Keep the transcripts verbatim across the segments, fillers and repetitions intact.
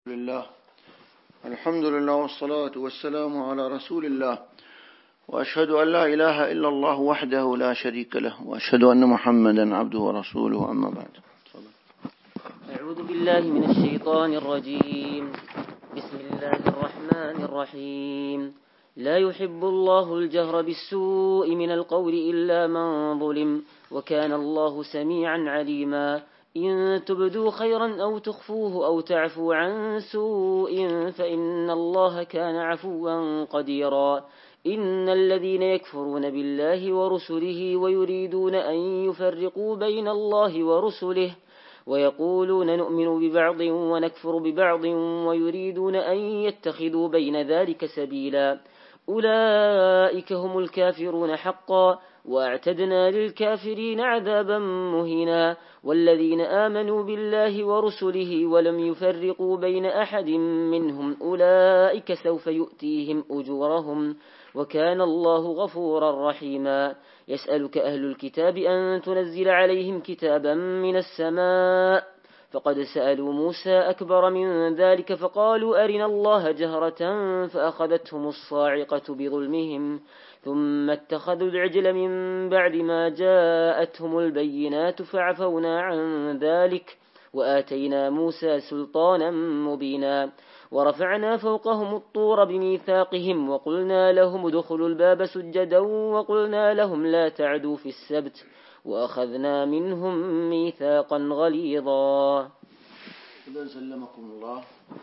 لله الحمد لله والصلاة والسلام على رسول الله وأشهد أن لا إله إلا الله وحده لا شريك له وأشهد أن محمدا عبده ورسوله أما بعد. أعوذ بالله من الشيطان الرجيم. بسم الله الرحمن الرحيم. لا يحب الله الجهر بالسوء من القول إلا من ظلم وكان الله سميعا عليما. إن تبدوا خيرا أو تخفوه أو تعفوا عن سوء فإن الله كان عفوا قديرا. إن الذين يكفرون بالله ورسله ويريدون أن يفرقوا بين الله ورسله ويقولون نؤمن ببعض ونكفر ببعض ويريدون أن يتخذوا بين ذلك سبيلا أولئك هم الكافرون حقا واعتدنا للكافرين عذابا مهينا. والذين آمنوا بالله ورسله ولم يفرقوا بين أحد منهم أولئك سوف يؤتيهم أجورهم وكان الله غفورا رحيما. يسألك أهل الكتاب أن تنزل عليهم كتابا من السماء فقد سألوا موسى أكبر من ذلك فقالوا أرنا الله جهرة فأخذتهم الصاعقة بظلمهم ثم اتخذوا العجل من بعد ما جاءتهم البينات فعفونا عن ذلك وآتينا موسى سلطانا مبينا. ورفعنا فوقهم الطور بميثاقهم وقلنا لهم ادخلوا الباب سجدا وقلنا لهم لا تعدوا في السبت وأخذنا منهم ميثاقا غليظا. سلمكم الله.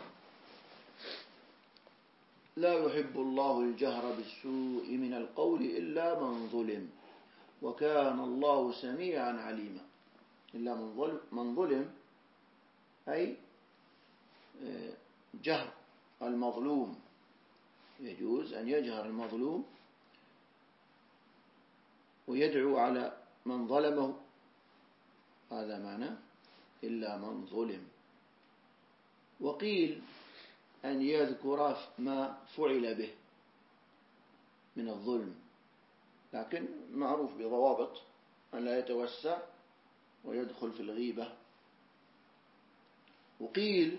لا يحب الله الجهر بالسوء من القول إلا من ظلم وكان الله سميعا عليما. إلا من ظلم, من ظلم أي جهر المظلوم، يجوز أن يجهر المظلوم ويدعو على من ظلمه، هذا معنى إلا من ظلم. وقيل أن يذكر ما فعل به من الظلم، لكن معروف بضوابط أن لا يتوسع ويدخل في الغيبة. وقيل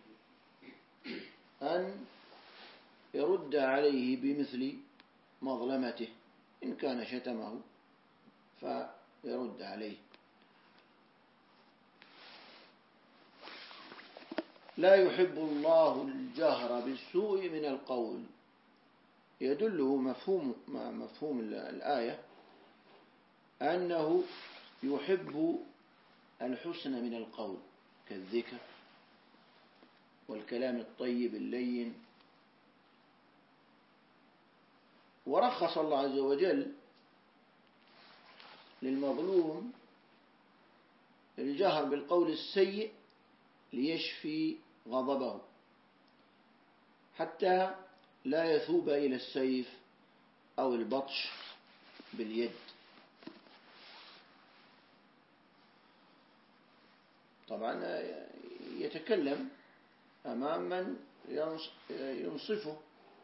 أن يرد عليه بمثل مظلمته، إن كان شتمه فيرد عليه. لا يحب الله الجهر بالسوء من القول، يدله مفهوم مفهوم الآية أنه يحب الحسن من القول كالذكر والكلام الطيب اللين. ورخص الله عز وجل للمظلوم الجهر بالقول السيء ليشفي غضبه حتى لا يثوب إلى السيف أو البطش باليد. طبعا يتكلم أمام من ينصفه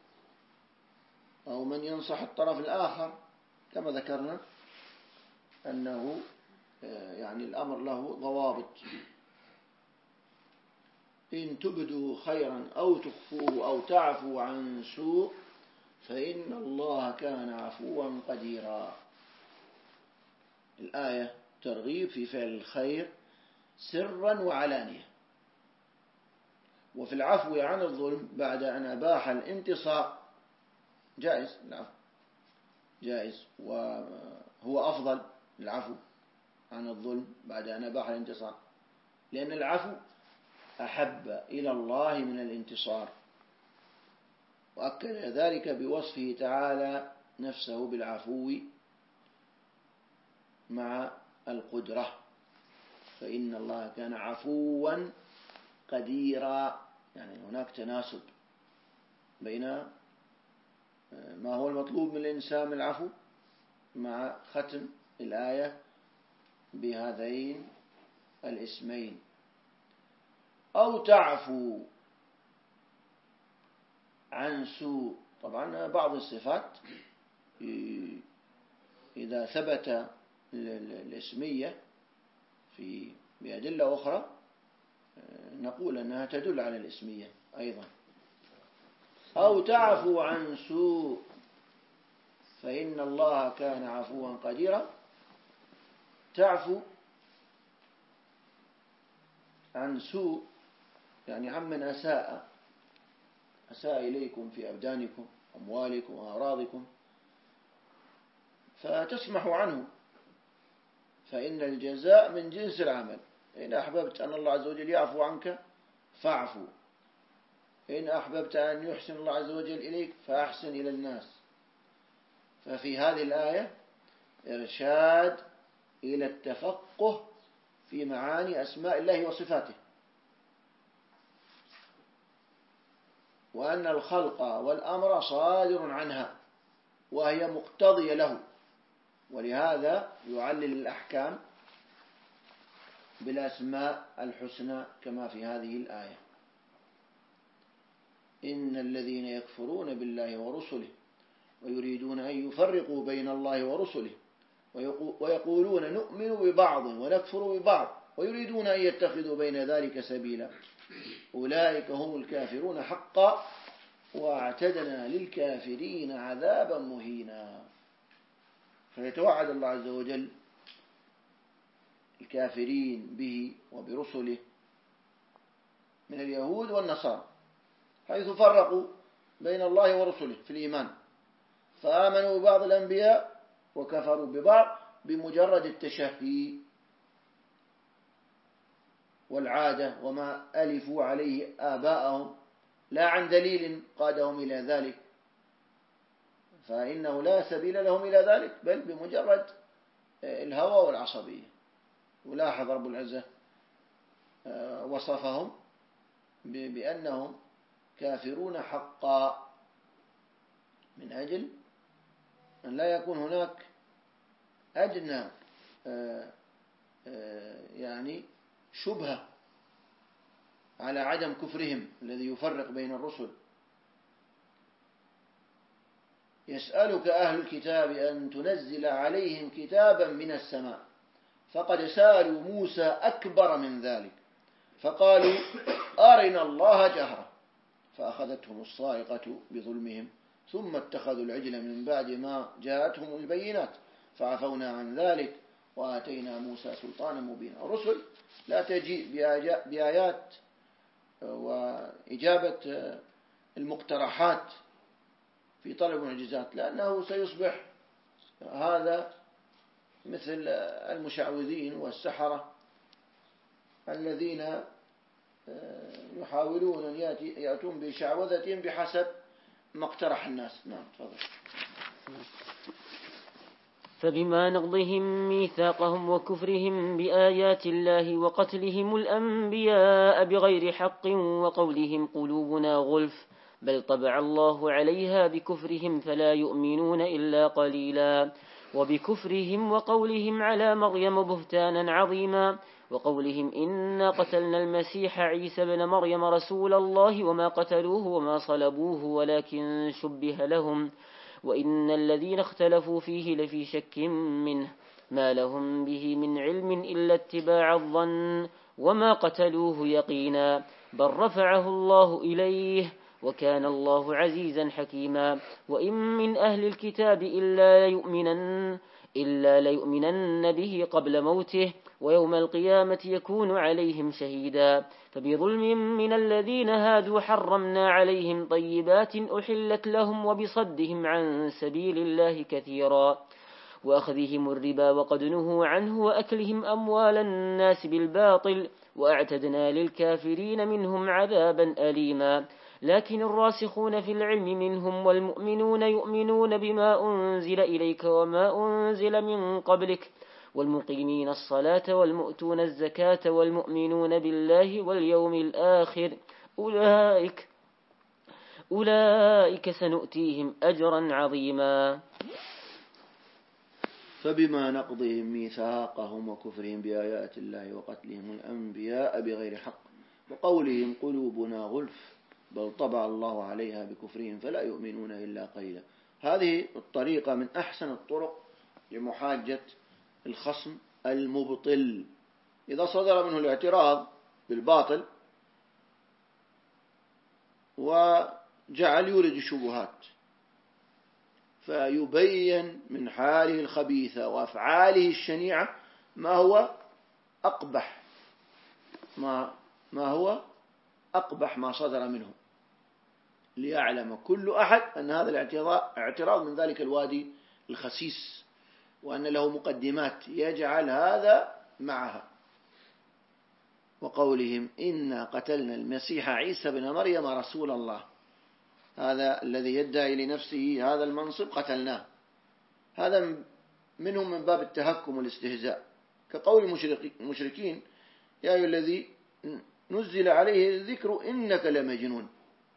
أو من ينصح الطرف الآخر، كما ذكرنا أنه يعني الأمر له ضوابط. إن تبدوا خيرا أو تخفوه أو تعفوا عن سوء فإن الله كان عفوا قديرا. الآية ترغيب في فعل الخير سرا وعلانية، وفي العفو عن الظلم بعد أن أباح الانتصار جائز، العفو جائز، وهو أفضل العفو عن الظلم بعد أن أباح الانتصار، لأن العفو أحب إلى الله من الانتصار. وأكد ذلك بوصفه تعالى نفسه بالعفو مع القدرة، فإن الله كان عفوا قديرا. يعني هناك تناسب بين ما هو المطلوب من الإنسان من العفو مع ختم الآية بهذين الاسمين. أو تعفو عن سوء، طبعا بعض الصفات إذا ثبت الاسمية في بأدلة أخرى نقول أنها تدل على الإسمية أيضا. أو تعفو عن سوء فإن الله كان عفوا قديرا. تعفو عن سوء يعني عمن أساء أساء إليكم في أبدانكم أموالكم وأعراضكم فتسمح عنه، فإن الجزاء من جنس العمل. إن أحببت أن الله عز وجل يعفو عنك فاعفو، إن أحببت أن يحسن الله عز وجل إليك فأحسن إلى الناس. ففي هذه الآية إرشاد إلى التفقه في معاني أسماء الله وصفاته، وأن الخلق والأمر صادر عنها وهي مقتضية له، ولهذا يعلل الأحكام بالأسماء الحسنى كما في هذه الآية: إن الذين يكفرون بالله ورسله ويريدون أن يفرقوا بين الله ورسله ويقولون نؤمن ببعض ونكفر ببعض ويريدون أن يتخذوا بين ذلك سبيلا أولئك هم الكافرون حقا واعتدنا للكافرين عذابا مهينا. فيتوعد الله عز وجل الكافرين به وبرسله من اليهود والنصارى، حيث فرقوا بين الله ورسله في الإيمان، فآمنوا ببعض الأنبياء وكفروا ببعض بمجرد التشهي والعادة وما ألفوا عليه آباءهم لا عن دليل قادهم إلى ذلك، فإنه لا سبيل لهم إلى ذلك بل بمجرد الهوى والعصبية. ولاحظ رب العزة وصفهم بأنهم كافرون حقا من أجل أن لا يكون هناك أدنى يعني شبهة على عدم كفرهم الذي يفرق بين الرسل. يسألك أهل الكتاب أن تنزل عليهم كتابا من السماء فقد سألوا موسى أكبر من ذلك فقالوا أرنا الله جهرة فأخذتهم الصاعقة بظلمهم ثم اتخذوا العجل من بعد ما جاءتهم البينات فعفونا عن ذلك وآتينا موسى سلطانا مبينا. الرسل لا تجيء بآيات وإجابة المقترحات في طلب المعجزات، لأنه سيصبح هذا مثل المشعوذين والسحرة الذين يحاولون أن يأتون بشعوذة بحسب ما اقترح الناس. نعم تفضل. فبما نقضهم ميثاقهم وكفرهم بآيات الله وقتلهم الأنبياء بغير حق وقولهم قلوبنا غلف بل طبع الله عليها بكفرهم فلا يؤمنون إلا قليلا وبكفرهم وقولهم على مريم بهتانا عظيما وقولهم إنا قتلنا المسيح عيسى بن مريم رسول الله وما قتلوه وما صلبوه ولكن شبه لهم وإن الذين اختلفوا فيه لفي شك منه ما لهم به من علم إلا اتباع الظن وما قتلوه يقينا بل رفعه الله إليه وكان الله عزيزا حكيما وإن من أهل الكتاب إلا ليؤمنن, إلا ليؤمنن به قبل موته ويوم القيامة يكون عليهم شهيدا فبظلم من الذين هادوا حرمنا عليهم طيبات أحلت لهم وبصدهم عن سبيل الله كثيرا وأخذهم الربا وقد نهوا عنه وأكلهم أموال الناس بالباطل وأعتدنا للكافرين منهم عذابا أليما لكن الراسخون في العلم منهم والمؤمنون يؤمنون بما أنزل إليك وما أنزل من قبلك والمقيمين الصلاة والمؤتون الزكاة والمؤمنون بالله واليوم الآخر أولئك أولئك سنؤتيهم أجرا عظيما. فبما نقضهم ميثاقهم وكفرهم بآيات الله وقتلهم الأنبياء بغير حق وقولهم قلوبنا غلف بل طبع الله عليها بكفرهم فلا يؤمنون إلا قليلا. هذه الطريقة من أحسن الطرق لمحاجة الخصم المبطل. إذا صدر منه الاعتراض بالباطل وجعل يولد الشبهات، فيبين من حاله الخبيثة وأفعاله الشنيعة ما هو أقبح ما ما هو أقبح ما صدر منه، ليعلم كل أحد أن هذا الاعتراض من ذلك الوادي الخسيس، وأن له مقدمات يجعل هذا معها. وقولهم إنا قتلنا المسيح عيسى بن مريم رسول الله، هذا الذي يدعي لنفسه هذا المنصب قتلناه، هذا منهم من باب التهكم والاستهزاء، كقول المشركين يا أيها الذي نزل عليه الذكر إنك لمجنون،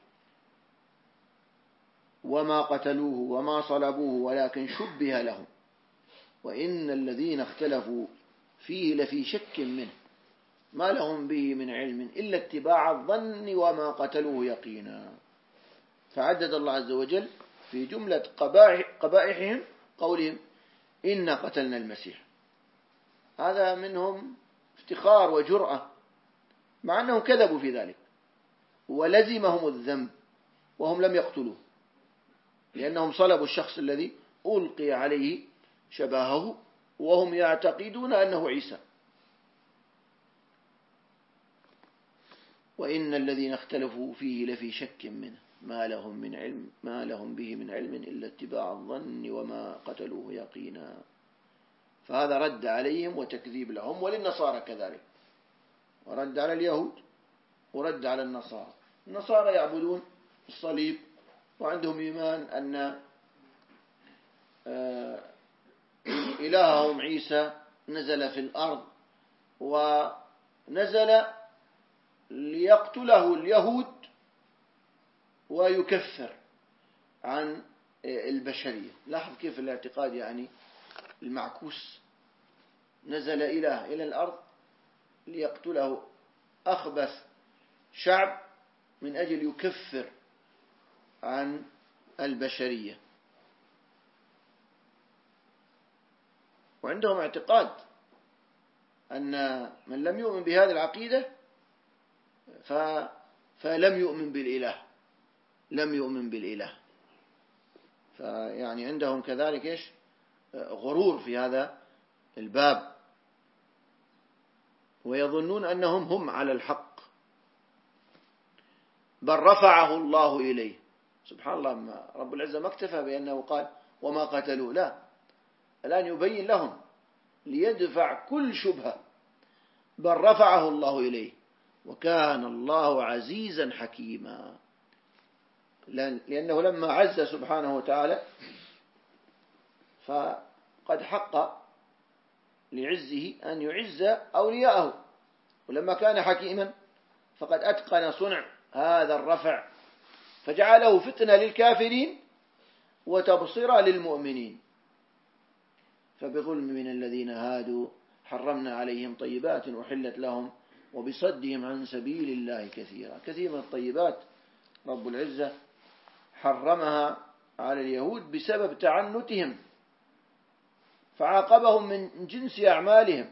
وما قتلوه وما صلبوه ولكن شبه لهم وإن الذين اختلفوا فيه لفي شك منه ما لهم به من علم إلا اتباع الظن وما قتلوه يقينا. فعدد الله عز وجل في جملة قبائح قبائحهم قولهم إنا قتلنا المسيح، هذا منهم افتخار وجرأة، مع أنهم كذبوا في ذلك ولزمهم الذنب وهم لم يقتلوه، لأنهم صلبوا الشخص الذي ألقي عليه شبهه وهم يعتقدون أنه عيسى. وإن الذين اختلفوا فيه لفي شك منه ما لهم من علم ما لهم به من علم إلا اتباع الظن وما قتلوه يقينا. فهذا رد عليهم وتكذيب لهم، وللنصارى كذلك، ورد على اليهود ورد على النصارى. النصارى يعبدون الصليب وعندهم إيمان أن إلههم عيسى نزل في الأرض ونزل ليقتله اليهود ويكفر عن البشرية. لاحظ كيف الاعتقاد يعني المعكوس، نزل إله إلى الأرض ليقتله أخبث شعب من أجل يكفر عن البشرية. وعندهم اعتقاد أن من لم يؤمن بهذه العقيدة ف... فلم يؤمن بالإله، لم يؤمن بالإله. فيعني عندهم كذلك إيش غرور في هذا الباب، ويظنون أنهم هم على الحق، بل رفعه الله إليه. سبحان الله، ما رب العزة ما اكتفى بأنه قال وما قتلوه، لا، الآن يبين لهم ليدفع كل شبهة، بل رفعه الله إليه وكان الله عزيزا حكيما. لأنه لما عز سبحانه وتعالى فقد حق لعزه أن يعز أولياءه، ولما كان حكيما فقد أتقن صنع هذا الرفع فجعله فتنة للكافرين وتبصرة للمؤمنين. فبظلم من الذين هادوا حرمنا عليهم طيبات أحلت لهم وبصدهم عن سبيل الله كثيرا. كثير من الطيبات رب العزة حرمها على اليهود بسبب تعنتهم، فعاقبهم من جنس أعمالهم،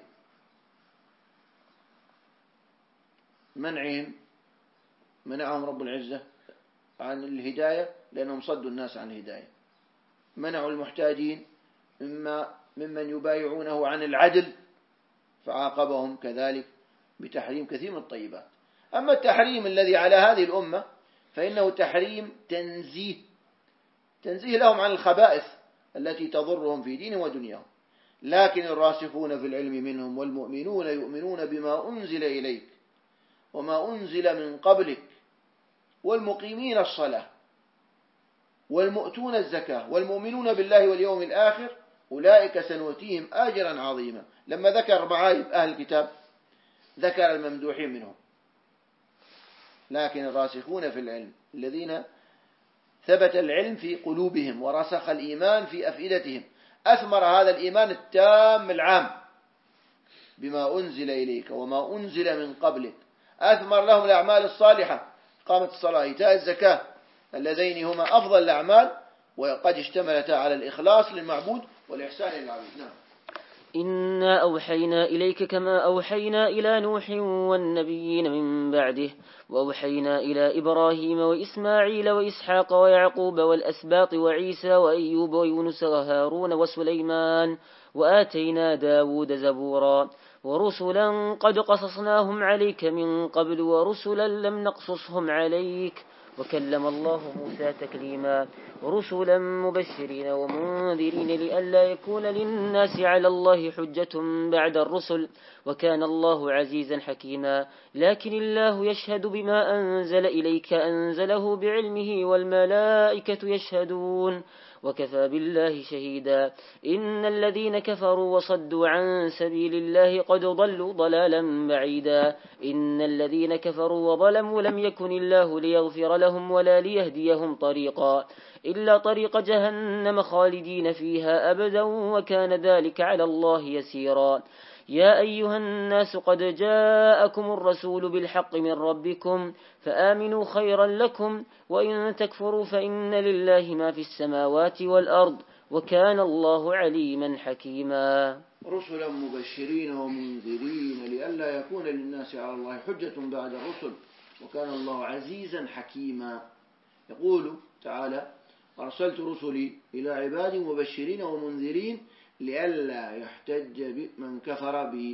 منعهم منعهم رب العزة عن الهداية لأنهم صدوا الناس عن الهداية، منعوا المحتاجين مما ممن يبايعونه عن العدل فعاقبهم كذلك بتحريم كثير من الطيبات. أما التحريم الذي على هذه الأمة فإنه تحريم تنزيه، تنزيه لهم عن الخبائث التي تضرهم في دينهم ودنياهم. لكن الراسخون في العلم منهم والمؤمنون يؤمنون بما أنزل إليك وما أنزل من قبلك والمقيمين الصلاة والمؤتون الزكاة والمؤمنون بالله واليوم الآخر أولئك سنؤتيهم أجرا عظيما. لما ذكر معايب أهل الكتاب ذكر الممدوحين منهم، لكن الراسخون في العلم الذين ثبت العلم في قلوبهم ورسخ الإيمان في أفئدتهم أثمر هذا الإيمان التام العام بما أنزل إليك وما أنزل من قبلك، أثمر لهم الأعمال الصالحة، قامت الصلاة إيتاء الزكاة، اللذين هما أفضل الأعمال وقد اشتملتا على الإخلاص للمعبود والإحسان للعبيد. نعم. إنا أوحينا إليك كما أوحينا إلى نوح والنبيين من بعده وأوحينا إلى إبراهيم وإسماعيل وإسحاق ويعقوب والأسباط وعيسى وأيوب ويونس وهارون وسليمان وآتينا داود زبورا ورسلا قد قصصناهم عليك من قبل ورسلا لم نقصصهم عليك وكلم الله موسى تكليما ورسلا مبشرين ومنذرين لئلا يكون للناس على الله حجة بعد الرسل وكان الله عزيزا حكيما لكن الله يشهد بما أنزل إليك أنزله بعلمه والملائكة يشهدون وكفى بالله شهيدا إن الذين كفروا وصدوا عن سبيل الله قد ضلوا ضلالا بعيدا إن الذين كفروا وظلموا لم يكن الله ليغفر لهم ولا ليهديهم طريقا إلا طريق جهنم خالدين فيها أبدا وكان ذلك على الله يسيرا يا أيها الناس قد جاءكم الرسول بالحق من ربكم فآمنوا خيرا لكم وإن تكفروا فإن لله ما في السماوات والأرض وكان الله عليما حكيما رسلا مبشرين ومنذرين لئلا يكون للناس على الله حجة بعد الرسل وكان الله عزيزا حكيما. يقول تعالى أرسلت رسلي إلى عبادي مبشرين ومنذرين لئلا يحتج من كفر بي.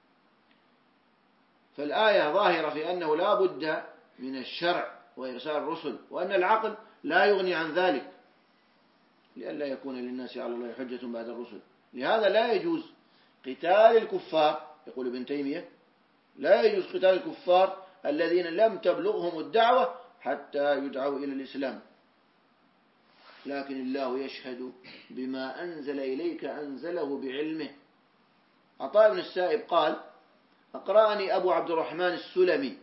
فالآية ظاهرة في أنه لا بد من الشرع وإرسال الرسل وأن العقل لا يغني عن ذلك لئلا يكون للناس على الله حجة بعد الرسل. لهذا لا يجوز قتال الكفار، يقول ابن تيمية لا يجوز قتال الكفار الذين لم تبلغهم الدعوة حتى يدعوا إلى الإسلام، لكن الله يشهد بما أنزل إليك أنزله بعلمه. عطاء بن السائب قال أقرأني أبو عبد الرحمن السلمي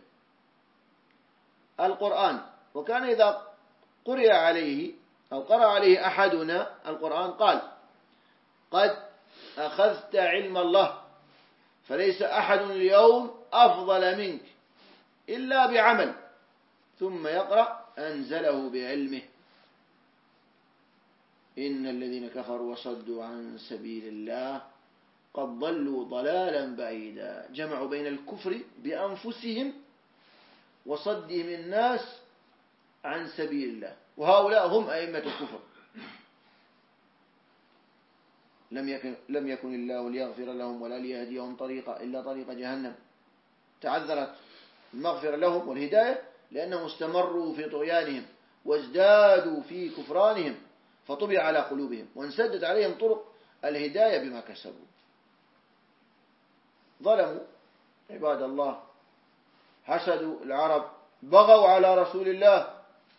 القرآن، وكان إذا قرئ عليه أو قرأ عليه أحدنا القرآن قال قد أخذت علم الله فليس أحد اليوم أفضل منك إلا بعمل، ثم يقرأ أنزله بعلمه. إن الذين كفروا وصدوا عن سبيل الله قد ضلوا ضلالا بعيدا. جمعوا بين الكفر بأنفسهم وصدهم الناس عن سبيل الله، وهؤلاء هم أئمة الكفر. لم يكن, لم يكن الله ليغفر لهم ولا ليهديهم طريقا إلا طريق جهنم. تعذرت المغفرة لهم والهداية لأنهم استمروا في طغيانهم وازدادوا في كفرانهم فطبع على قلوبهم وانسدت عليهم طرق الهداية بما كسبوا. ظلموا عباد الله، حسدوا العرب، بغوا على رسول الله،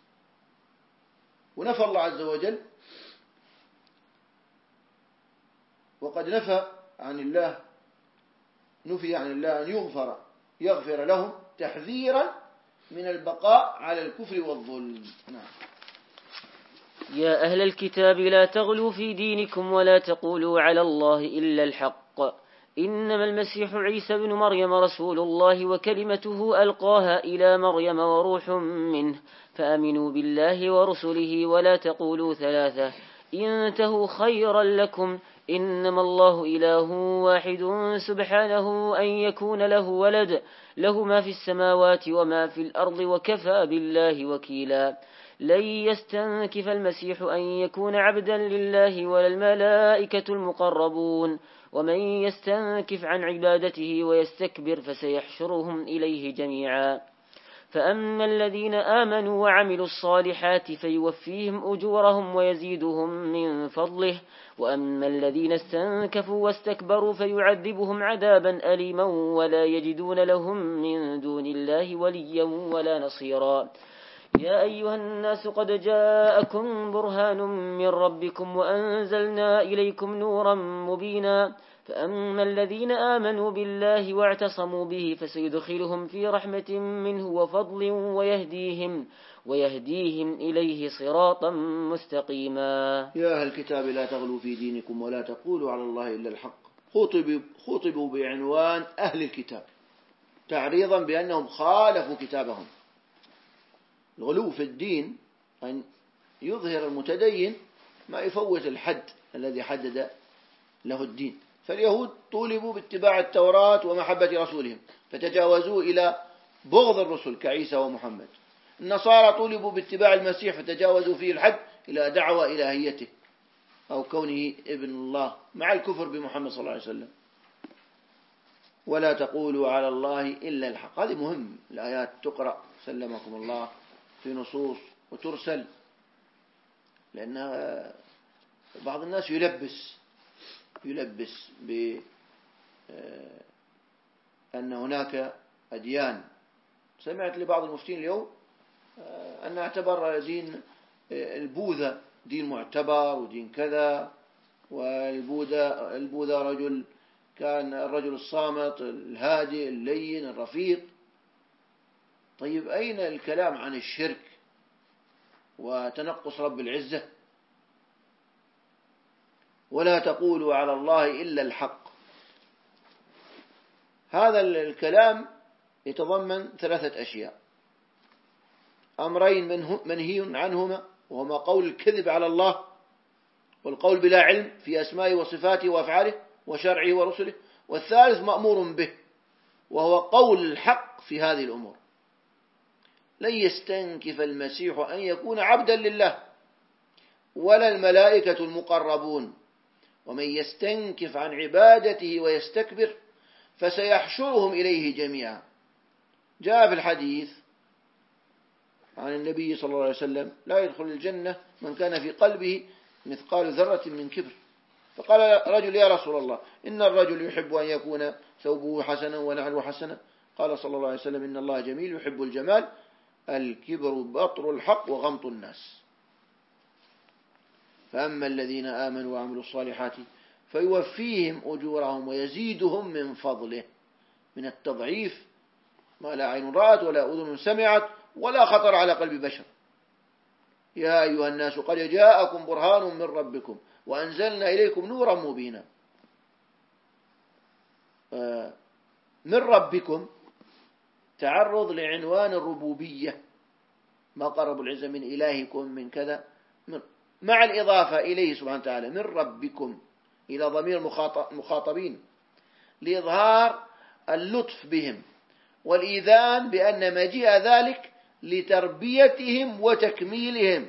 ونفى الله عز وجل وقد نفى عن الله نفي عن الله أن يغفر يغفر لهم تحذيرا من البقاء على الكفر والظلم. نعم. يا أهل الكتاب لا تغلوا في دينكم ولا تقولوا على الله إلا الحق إنما المسيح عيسى بن مريم رسول الله وكلمته ألقاها إلى مريم وروح منه فآمنوا بالله ورسله ولا تقولوا ثلاثة انتهوا خيرا لكم إنما الله إله واحد سبحانه أن يكون له ولد له ما في السماوات وما في الأرض وكفى بالله وكيلا. لن يستنكف المسيح أن يكون عبدا لله ولا الملائكة المقربون ومن يستنكف عن عبادته ويستكبر فسيحشرهم إليه جميعا. فأما الذين آمنوا وعملوا الصالحات فيوفيهم أجورهم ويزيدهم من فضله وأما الذين استنكفوا واستكبروا فيعذبهم عذابا أليما ولا يجدون لهم من دون الله وليا ولا نصيرا. يا أيها الناس قد جاءكم برهان من ربكم وأنزلنا إليكم نورا مبينا فأما الذين آمنوا بالله واعتصموا به فسيدخلهم في رحمة منه وفضل ويهديهم ويهديهم إليه صراطا مستقيما. يا أهل الكتاب لا تغلوا في دينكم ولا تقولوا على الله إلا الحق. خطبوا, خطبوا بعنوان أهل الكتاب تعريضا بأنهم خالفوا كتابهم. الغلو في الدين أن يظهر المتدين ما يفوت الحد الذي حدد له الدين، فاليهود طولبوا باتباع التوراة ومحبة رسولهم فتجاوزوا إلى بغض الرسل كعيسى ومحمد. النصارى طولبوا باتباع المسيح فتجاوزوا فيه الحد إلى دعوى إلهيته أو كونه ابن الله مع الكفر بمحمد صلى الله عليه وسلم. ولا تقولوا على الله إلا الحق. هذه مهم، الآيات تقرأ سلمكم الله في نصوص وترسل، لأن بعض الناس يلبس يلبس بأن هناك أديان. سمعت لبعض المفتين اليوم أن اعتبر دين البوذا دين معتبر ودين كذا، والبوذا البوذا رجل كان الرجل الصامت الهادئ اللين الرفيق. طيب أين الكلام عن الشرك وتنقص رب العزة؟ ولا تقولوا على الله إلا الحق. هذا الكلام يتضمن ثلاثة أشياء: أمرين منهي عنهما، وهما قول الكذب على الله والقول بلا علم في أسمائه وصفاته وأفعاله وشرعه ورسله، والثالث مأمور به وهو قول الحق في هذه الأمور. لن يستنكف المسيح أن يكون عبدا لله ولا الملائكة المقربون، ومن يستنكف عن عبادته ويستكبر فسيحشرهم إليه جميعا. جاء في الحديث عن النبي صلى الله عليه وسلم: لا يدخل الجنة من كان في قلبه مثقال ذرة من كبر. فقال رجل: يا رسول الله، إن الرجل يحب أن يكون ثوبه حسنا ونعله حسنا. قال صلى الله عليه وسلم: إن الله جميل يحب الجمال، الكبر بطر الحق وغمط الناس. فأما الذين آمنوا وعملوا الصالحات فيوفيهم أجورهم ويزيدهم من فضله. من التضعيف ما لا عين رأت ولا أذن سمعت ولا خطر على قلب بشر. يا أيها الناس قد جاءكم برهان من ربكم وأنزلنا إليكم نورا مبينا. من ربكم تعرض لعنوان الربوبية، ما قرب العزة من إلهكم من كذا، مع الإضافة إليه سبحانه وتعالى من ربكم إلى ضمير المخاطبين لإظهار اللطف بهم والإيذان بأن مجيء ذلك لتربيتهم وتكميلهم.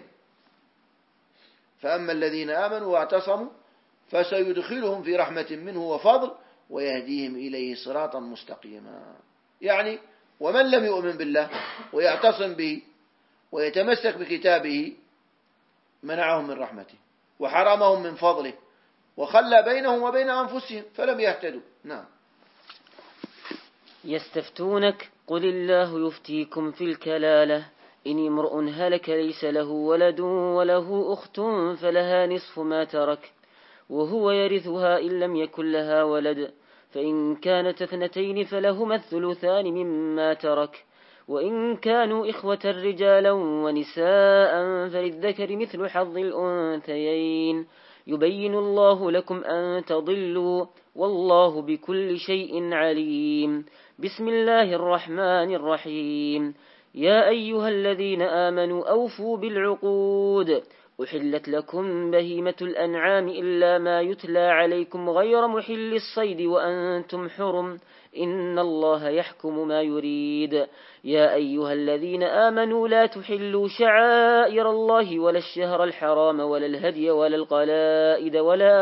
فأما الذين آمنوا واعتصموا فسيدخلهم في رحمة منه وفضل ويهديهم إليه صراطا مستقيما. يعني ومن لم يؤمن بالله ويعتصم به ويتمسك بكتابه منعهم من رحمته وحرمهم من فضله وخلى بينهم وبين أنفسهم فلم يهتدوا. نعم. يستفتونك قل الله يفتيكم في الكلالة إن امرؤ هلك ليس له ولد وله أخت فلها نصف ما ترك وهو يرثها إن لم يكن لها ولد، فإن كانت اثنتين فلهما الثلثان مما ترك، وإن كانوا إخوة رجالا ونساء فللذكر مثل حظ الأنثيين، يبين الله لكم أن تضلوا والله بكل شيء عليم. بسم الله الرحمن الرحيم. يا أيها الذين آمنوا أوفوا بالعقود، أحلت لكم بهيمة الأنعام إلا ما يتلى عليكم غير محل الصيد وأنتم حرم، إن الله يحكم ما يريد. يا أيها الذين آمنوا لا تحلوا شعائر الله ولا الشهر الحرام ولا الهدي ولا القلائد ولا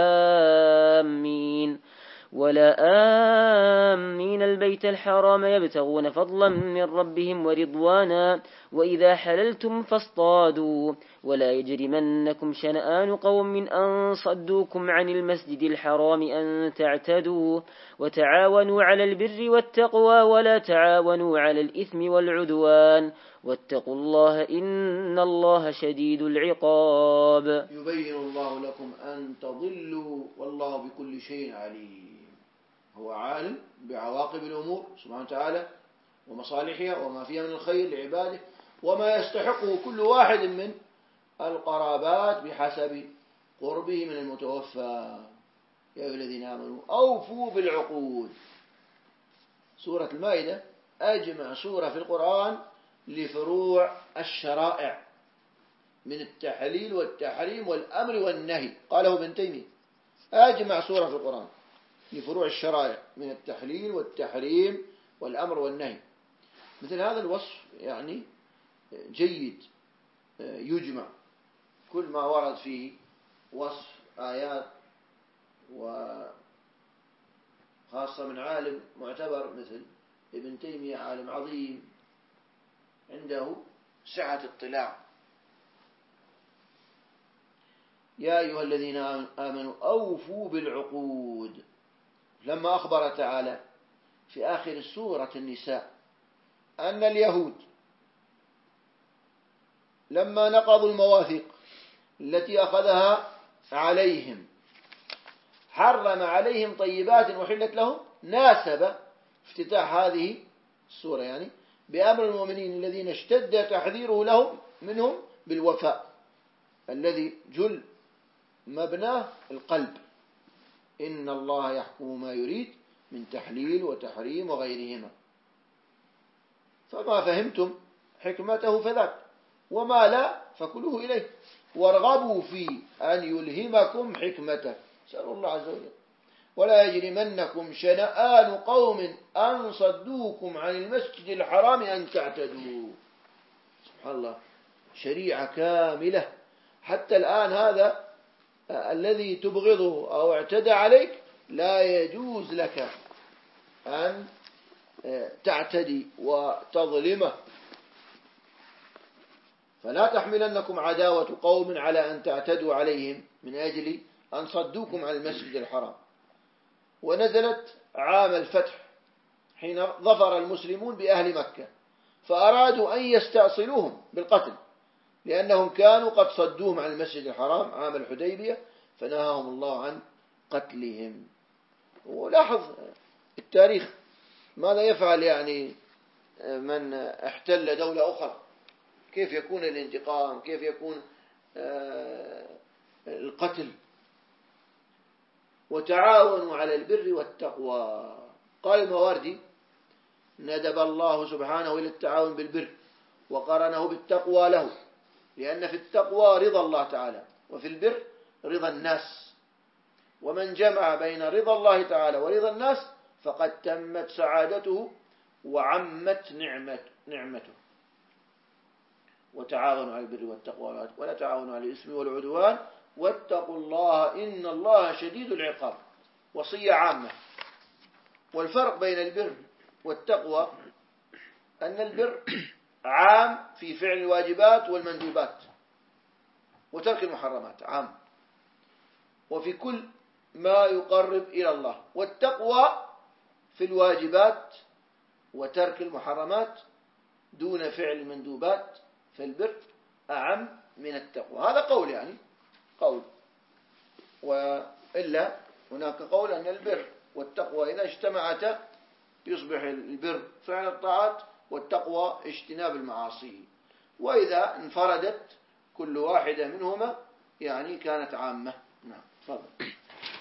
آمين ولا آمين البيت الحرام يبتغون فضلا من ربهم ورضوانا، وإذا حللتم فاصطادوا، ولا يجرمنكم شنآن قوم أن صدوكم عن المسجد الحرام أن تعتدوا، وتعاونوا على البر والتقوى ولا تعاونوا على الإثم والعدوان، واتقوا الله إن الله شديد العقاب. يبين الله لكم أن تضلوا والله بكل شيء عليم. هو عالم بعواقب الأمور سبحانه وتعالى ومصالحها وما فيها من الخير لعباده وما يستحقه كل واحد من القرابات بحسب قربه من المتوفى. يا أيها الذين آمنوا أوفوا بالعقود. سورة المائدة أجمع سورة في القرآن لفروع الشرائع من التحليل والتحريم والأمر والنهي، قاله ابن تيمية، أجمع سورة في القرآن لفروع الشرائع من التحليل والتحريم والأمر والنهي. مثل هذا الوصف يعني جيد يجمع، كل ما ورد فيه وصف آيات، وخاصة من عالم معتبر مثل ابن تيمية، عالم عظيم عنده سعة اطلاع. يا أيها الذين آمنوا أوفوا بالعقود، لما أخبر تعالى في آخر سورة النساء أن اليهود لما نقضوا المواثيق التي أخذها عليهم حرم عليهم طيبات وحلت لهم، ناسب افتتاح هذه السورة يعني بأمر المؤمنين الذين اشتد تحذيره لهم منهم بالوفاء الذي جل مبناه القلب. إن الله يحكم ما يريد من تحليل وتحريم وغيرهما، فما فهمتم حكمته فذاك، وما لا فكلوه إليه، وارغبوا في أن يلهمكم حكمته. سأل الله عز وجل ولا يجرمنكم شنآن قوم أن صدوكم عن المسجد الحرام أن تعتدوا. سبحان الله، شريعة كاملة. حتى الآن هذا الذي تبغضه أو اعتدى عليك لا يجوز لك أن تعتدي وتظلمه، فلا تحملنكم عداوة قوم على أن تعتدوا عليهم من أجل أن صدوكم عن المسجد الحرام. ونزلت عام الفتح حين ظفر المسلمون بأهل مكة، فأرادوا أن يستأصلوهم بالقتل لأنهم كانوا قد صدوهم عن المسجد الحرام عام الحديبية، فنهاهم الله عن قتلهم. ولاحظ التاريخ ماذا يفعل يعني من احتل دولة أخرى، كيف يكون الانتقام، كيف يكون القتل. وتعاونوا على البر والتقوى. قال المواردي ندب الله سبحانه إلى التعاون بالبر وقرنه بالتقوى له، لأن في التقوى رضا الله تعالى وفي البر رضا الناس، ومن جمع بين رضا الله تعالى ورضا الناس فقد تمت سعادته وعمت نعمته. وتعاونوا على البر والتقوى ولا تعاونوا على الإثم والعدوان واتقوا الله إن الله شديد العقاب. وصية عامة. والفرق بين البر والتقوى أن البر عام في فعل الواجبات والمندوبات وترك المحرمات عام، وفي كل ما يقرب إلى الله. والتقوى في الواجبات وترك المحرمات دون فعل المندوبات، فالبر أعم من التقوى. هذا قول يعني قول، وإلا هناك قول أن البر والتقوى إذا اجتمعتا يصبح البر فعل الطاعات والتقوى اجتناب المعاصي، وإذا انفردت كل واحدة منهما يعني كانت عامة. نعم تفضل.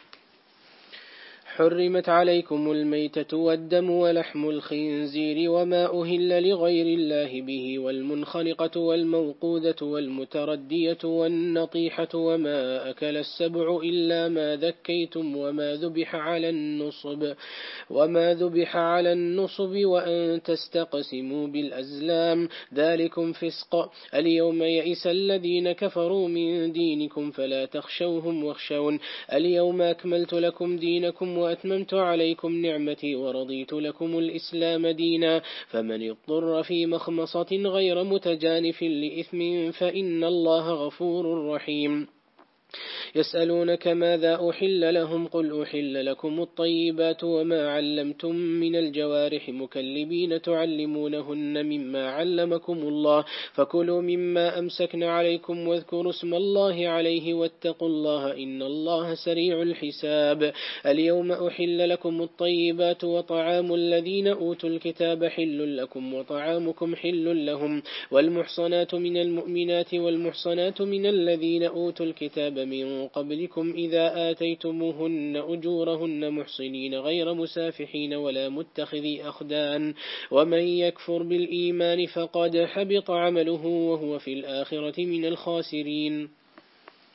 حرمت عليكم الميتة والدم ولحم الخنزير وما أهل لغير الله به والمنخنقة والموقوذة والمتردية والنطيحة وما أكل السبع إلا ما ذكيتم وما ذبح على النصب وما ذبح على النصب وأن تستقسموا بالأزلام ذلكم فسق. اليوم يئس الذين كفروا من دينكم فلا تخشوهم واخشون. اليوم أكملت لكم دينكم وأتممت عليكم نعمتي ورضيت لكم الإسلام دينا. فمن اضطر في مخمصة غير متجانف لإثم فإن الله غفور رحيم. يسألونك ماذا أحل لهم قل أحل لكم الطيبات وما علمتم من الجوارح مكلبين تعلمونهن مما علمكم الله فكلوا مما أمسكن عليكم واذكروا اسم الله عليه واتقوا الله إن الله سريع الحساب. اليوم أحل لكم الطيبات وطعام الذين أوتوا الكتاب حل لكم وطعامكم حل لهم والمحصنات من المؤمنات والمحصنات من الذين أوتوا الكتاب من قبلكم إذا آتيتموهن أجورهن محصنين غير مسافحين ولا متخذي أخدان ومن يكفر بالإيمان فقد حبط عمله وهو في الآخرة من الخاسرين.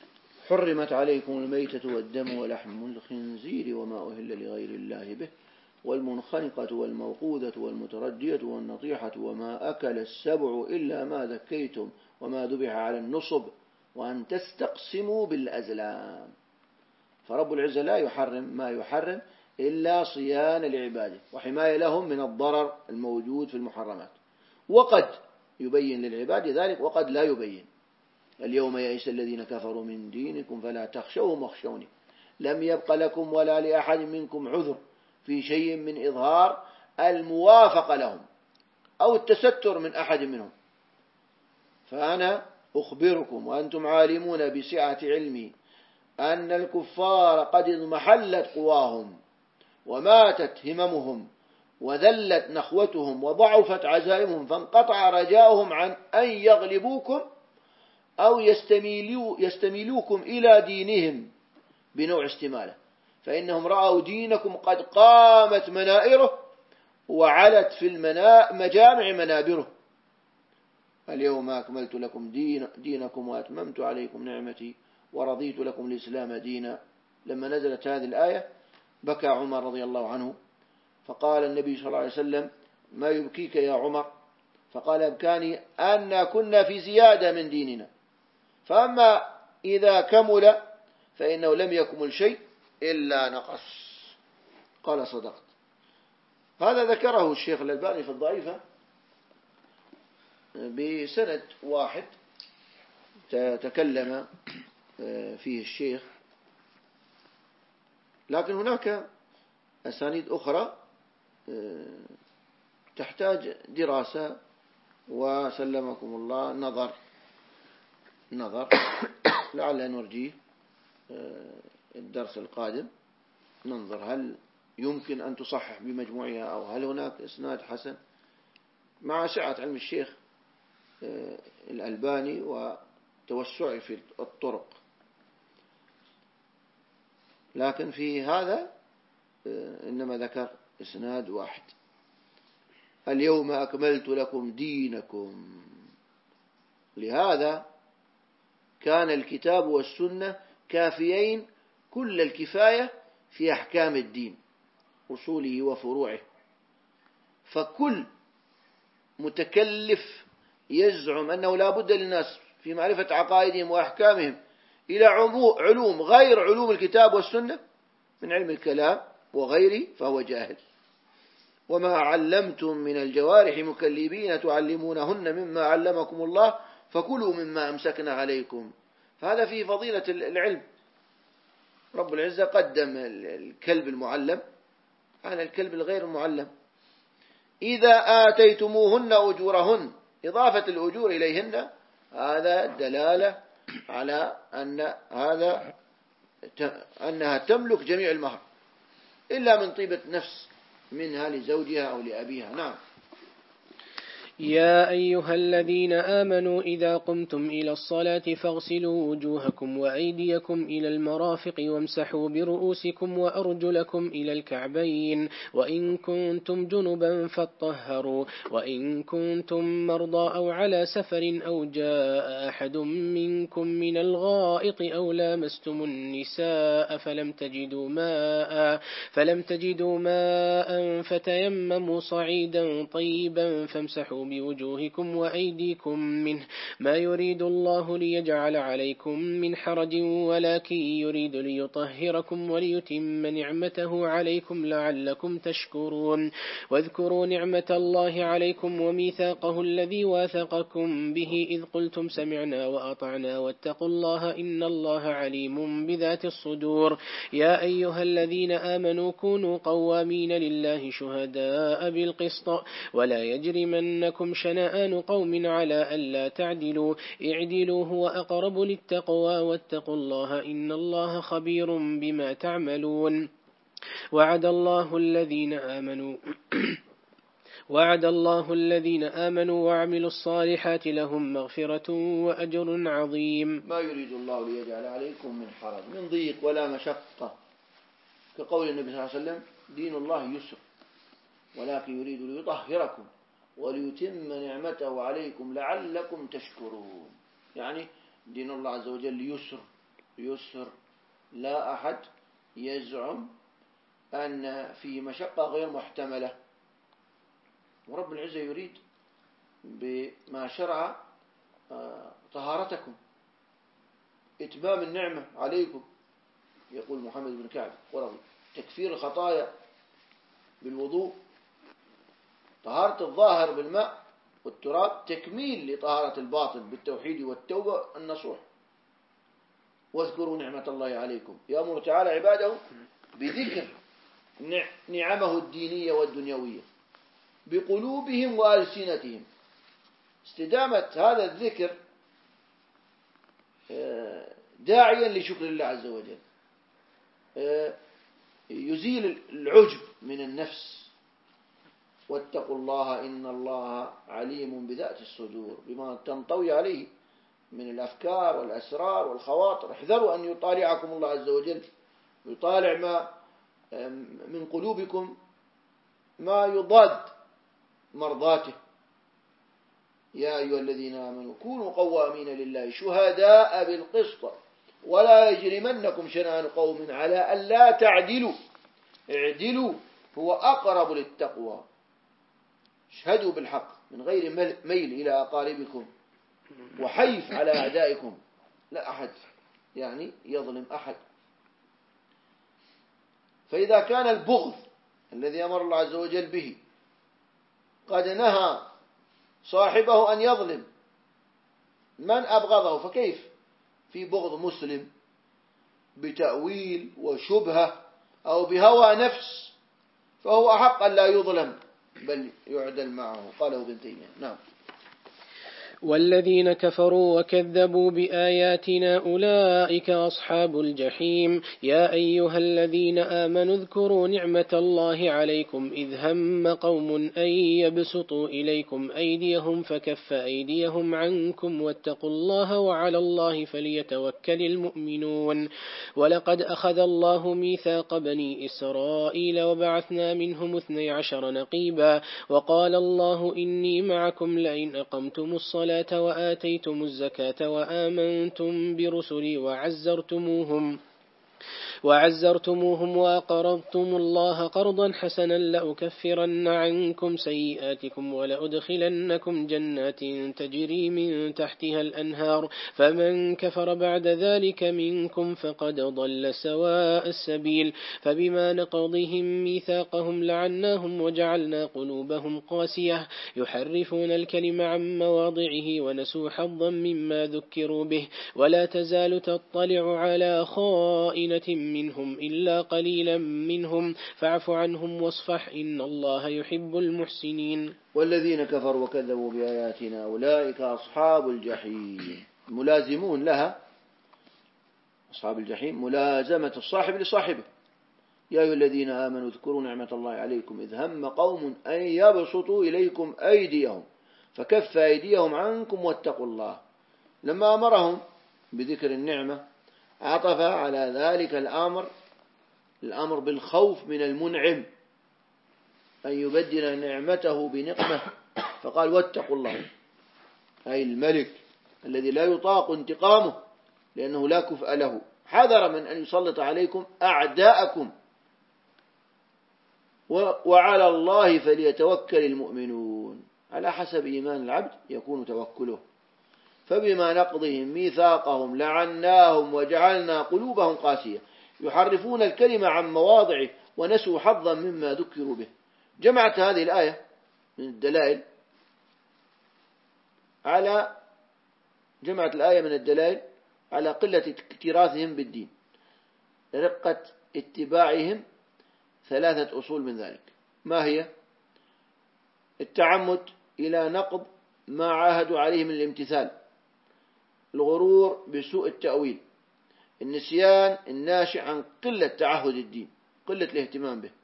حرمت عليكم الميتة والدم ولحم الخنزير وما أهل لغير الله به والمنخنقة والموقوذة والمتردية والنطيحة وما أكل السبع إلا ما ذكيتم وما ذبح على النصب وأن تستقسموا بالأزلام. فرب العزة لا يحرم ما يحرم إلا صيانة لعباده وحماية لهم من الضرر الموجود في المحرمات، وقد يبين للعباد ذلك وقد لا يبين. اليوم يئس الذين كفروا من دينكم فلا تخشوهم واخشوني لم يبق لكم ولا لأحد منكم عذر في شيء من إظهار الموافقة لهم أو التستر من أحد منهم، فأنا أخبركم وأنتم عالمون بسعة علمي أن الكفار قد اضمحلت قواهم وماتت هممهم وذلت نخوتهم وضعفت عزائمهم فانقطع رجاؤهم عن أن يغلبوكم أو يستميلوا يستميلوكم إلى دينهم بنوع استمالة، فإنهم رأوا دينكم قد قامت منائره وعلت في المجامع منابره. اليوم أكملت لكم دين دينكم وأتممت عليكم نعمتي ورضيت لكم الإسلام دينا. لما نزلت هذه الآية بكى عمر رضي الله عنه، فقال النبي صلى الله عليه وسلم: ما يبكيك يا عمر؟ فقال: يبكاني أن كنا في زيادة من ديننا، فأما إذا كمل فإنه لم يكمل شيء إلا نقص. قال: صدقت. هذا ذكره الشيخ الألباني في الضعيفة بسند واحد تكلم فيه الشيخ، لكن هناك أسانيد أخرى تحتاج دراسة وسلمكم الله نظر نظر لعل نرجيه الدرس القادم، ننظر هل يمكن أن تصحح بمجموعها أو هل هناك إسناد حسن، مع سعة علم الشيخ الألباني وتوسعه في الطرق. لكن في هذا إنما ذكر إسناد واحد: اليوم أكملت لكم دينكم. لهذا كان الكتاب والسنة كافيين كل الكفاية في أحكام الدين أصوله وفروعه، فكل متكلف يزعم أنه لا بد للناس في معرفة عقائدهم وأحكامهم إلى علوم غير علوم الكتاب والسنة من علم الكلام وغيره فهو جاهل. وما علمتم من الجوارح مكلبين تعلمونهن مما علمكم الله فكلوا مما أمسكنا عليكم. فهذا فيه فضيلة العلم. رب العزة قدم الكلب المعلم على الكلب الغير المعلم. إذا آتيتموهن أجورهن، إضافة الأجور إليهن هذا دلالة على أن هذا أنها تملك جميع المهر إلا من طيبة نفس منها لزوجها أو لأبيها. نعم. يا أيها الذين آمنوا إذا قمتم إلى الصلاة فاغسلوا وجوهكم وأيديكم إلى المرافق وامسحوا برؤوسكم وأرجلكم إلى الكعبين وإن كنتم جنبا فاطهروا وإن كنتم مرضى أو على سفر أو جاء أحد منكم من الغائط أو لامستم النساء فلم تجدوا ماء فلم تجدوا ماء فتيمموا صعيدا طيبا فامسحوا بوجوهكم وأيديكم منه ما يريد الله ليجعل عليكم من حرج ولكن يريد ليطهركم وليتم نعمته عليكم لعلكم تشكرون. واذكروا نعمة الله عليكم وميثاقه الذي واثقكم به إذ قلتم سمعنا وأطعنا واتقوا الله إن الله عليم بذات الصدور. يا أيها الذين آمنوا كونوا قوامين لله شهداء بالقسط ولا يجرمنكم شنآن قوم على ألا تعدلوا اعدلوا هو أقرب للتقوى واتقوا الله إن الله خبير بما تعملون. وعد الله الذين آمنوا وعد الله الذين آمنوا وعملوا الصالحات لهم مغفرة وأجر عظيم. ما يريد الله ليجعل عليكم من حرج من ضيق ولا مشقة، كقول النبي صلى الله عليه وسلم: دين الله يسر ولكن يريد ليطهركم وليتم نعمته عليكم لعلكم تشكرون. يعني دين الله عز وجل يسر يسر. لا أحد يزعم أن في مشقة غير محتملة، ورب العزة يريد بما شرع طهارتكم، إتمام النعمة عليكم. يقول محمد بن كعب قرظي: تكفير الخطايا بالوضوء، طهارة الظاهر بالماء والتراب تكميل لطهارة الباطن بالتوحيد والتوبة النصوح. واذكروا نعمة الله عليكم، يأمر تعالى عباده بذكر نعمه الدينية والدنيوية بقلوبهم وألسنتهم. استدامة هذا الذكر داعيا لشكر الله عز وجل، يزيل العجب من النفس. واتقوا الله إن الله عليم بذات الصدور، بما تنطوي عليه من الأفكار والأسرار والخواطر. احذروا أن يطالعكم الله عز وجل، يطالع ما من قلوبكم ما يضاد مرضاته. يا أيها الذين آمنوا كونوا قوامين لله شهداء بالقسط ولا يجرمنكم شنآن قوم على أن لا تعدلوا اعدلوا هو أقرب للتقوى. اشهدوا بالحق من غير ميل إلى أقاربكم وحيف على أعدائكم. لا أحد يعني يظلم أحد. فإذا كان البغض الذي أمر الله عز وجل به قد نهى صاحبه أن يظلم من أبغضه، فكيف في بغض مسلم بتأويل وشبهة أو بهوى نفس؟ فهو أحق أن لا يظلم بل يعدل معه. قاله ابن تيمية. نعم. والذين كفروا وكذبوا بآياتنا أولئك أصحاب الجحيم. يا أيها الذين آمنوا اذكروا نعمة الله عليكم إذ هم قوم أن يبسطوا إليكم أيديهم فكف أيديهم عنكم واتقوا الله وعلى الله فليتوكل المؤمنون. ولقد أخذ الله ميثاق بني إسرائيل وبعثنا منهم اثني عشر نقيبا وقال الله إني معكم لئن أقمتم الصلاة وآتيتم الزكاة وآمنتم برسلي وعزرتموهم وعزرتموهم وأقرضتم الله قرضا حسنا لأكفرن عنكم سيئاتكم ولأدخلنكم جنات تجري من تحتها الأنهار فمن كفر بعد ذلك منكم فقد ضل سواء السبيل. فبما نقضهم ميثاقهم لعناهم وجعلنا قلوبهم قاسية يحرفون الكلم عن مواضعه ونسوا حظا مما ذكروا به ولا تزال تطلع على خائنة منهم إلا قليلا منهم فاعف عنهم واصفح إن الله يحب المحسنين. والذين كفروا وكذبوا بآياتنا أولئك أصحاب الجحيم. ملازمون لها. أصحاب الجحيم ملازمة الصاحب لصاحبه. يا أيها الذين آمنوا اذكروا نعمة الله عليكم إذ هم قوم أن يبسطوا إليكم أيديهم فكف أيديهم عنكم واتقوا الله. لما أمرهم بذكر النعمة عطف على ذلك الأمر الأمر بالخوف من المنعم أن يبدل نعمته بنقمة، فقال واتقوا الله، أي الملك الذي لا يطاق انتقامه لأنه لا كفء له، حذر من أن يسلط عليكم أعداءكم. وعلى الله فليتوكل المؤمنون. على حسب إيمان العبد يكون توكله. فبما نقضهم ميثاقهم لعناهم وجعلنا قلوبهم قاسية يحرفون الكلمة عن مواضعه ونسوا حظا مما ذكروا به. جمعت هذه الآية من الدلائل على جمعت الآية من الدلائل على قلة اكتراثهم بالدين، رقة اتباعهم. ثلاثة أصول من ذلك. ما هي؟ التعمد إلى نقض ما عاهدوا عليه من الامتثال، الغرور بسوء التأويل، النسيان الناشئ عن قلة تعهد الدين، قلة الاهتمام به.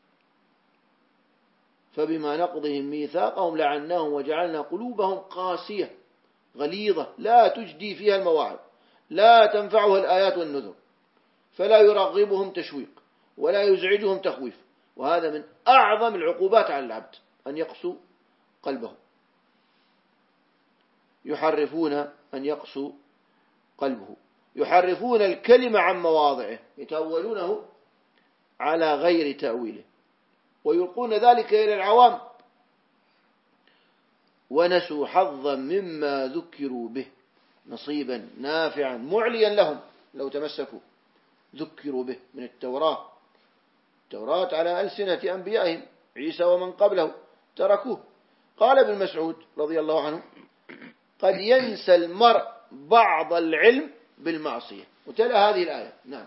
فبما نقضهم ميثاقهم لعناهم وجعلنا قلوبهم قاسية غليظة لا تجدي فيها المواعظ، لا تنفعها الآيات والنذر، فلا يرغبهم تشويق ولا يزعجهم تخويف. وهذا من أعظم العقوبات على العبد أن يقسو قلبه. يحرفون أن يقسو قلبه. يحرفون الكلمة عن مواضعه، يتأولونه على غير تأويله ويلقون ذلك إلى العوام. ونسوا حظا مما ذكروا به، نصيبا نافعا معليا لهم لو تمسكوا، ذكروا به من التوراة، التوراة على ألسنة أنبيائهم عيسى ومن قبله تركوه. قال ابن مسعود رضي الله عنه: قد ينسى المرء بعض العلم بالمعصية. وتلا هذه الآية. نعم.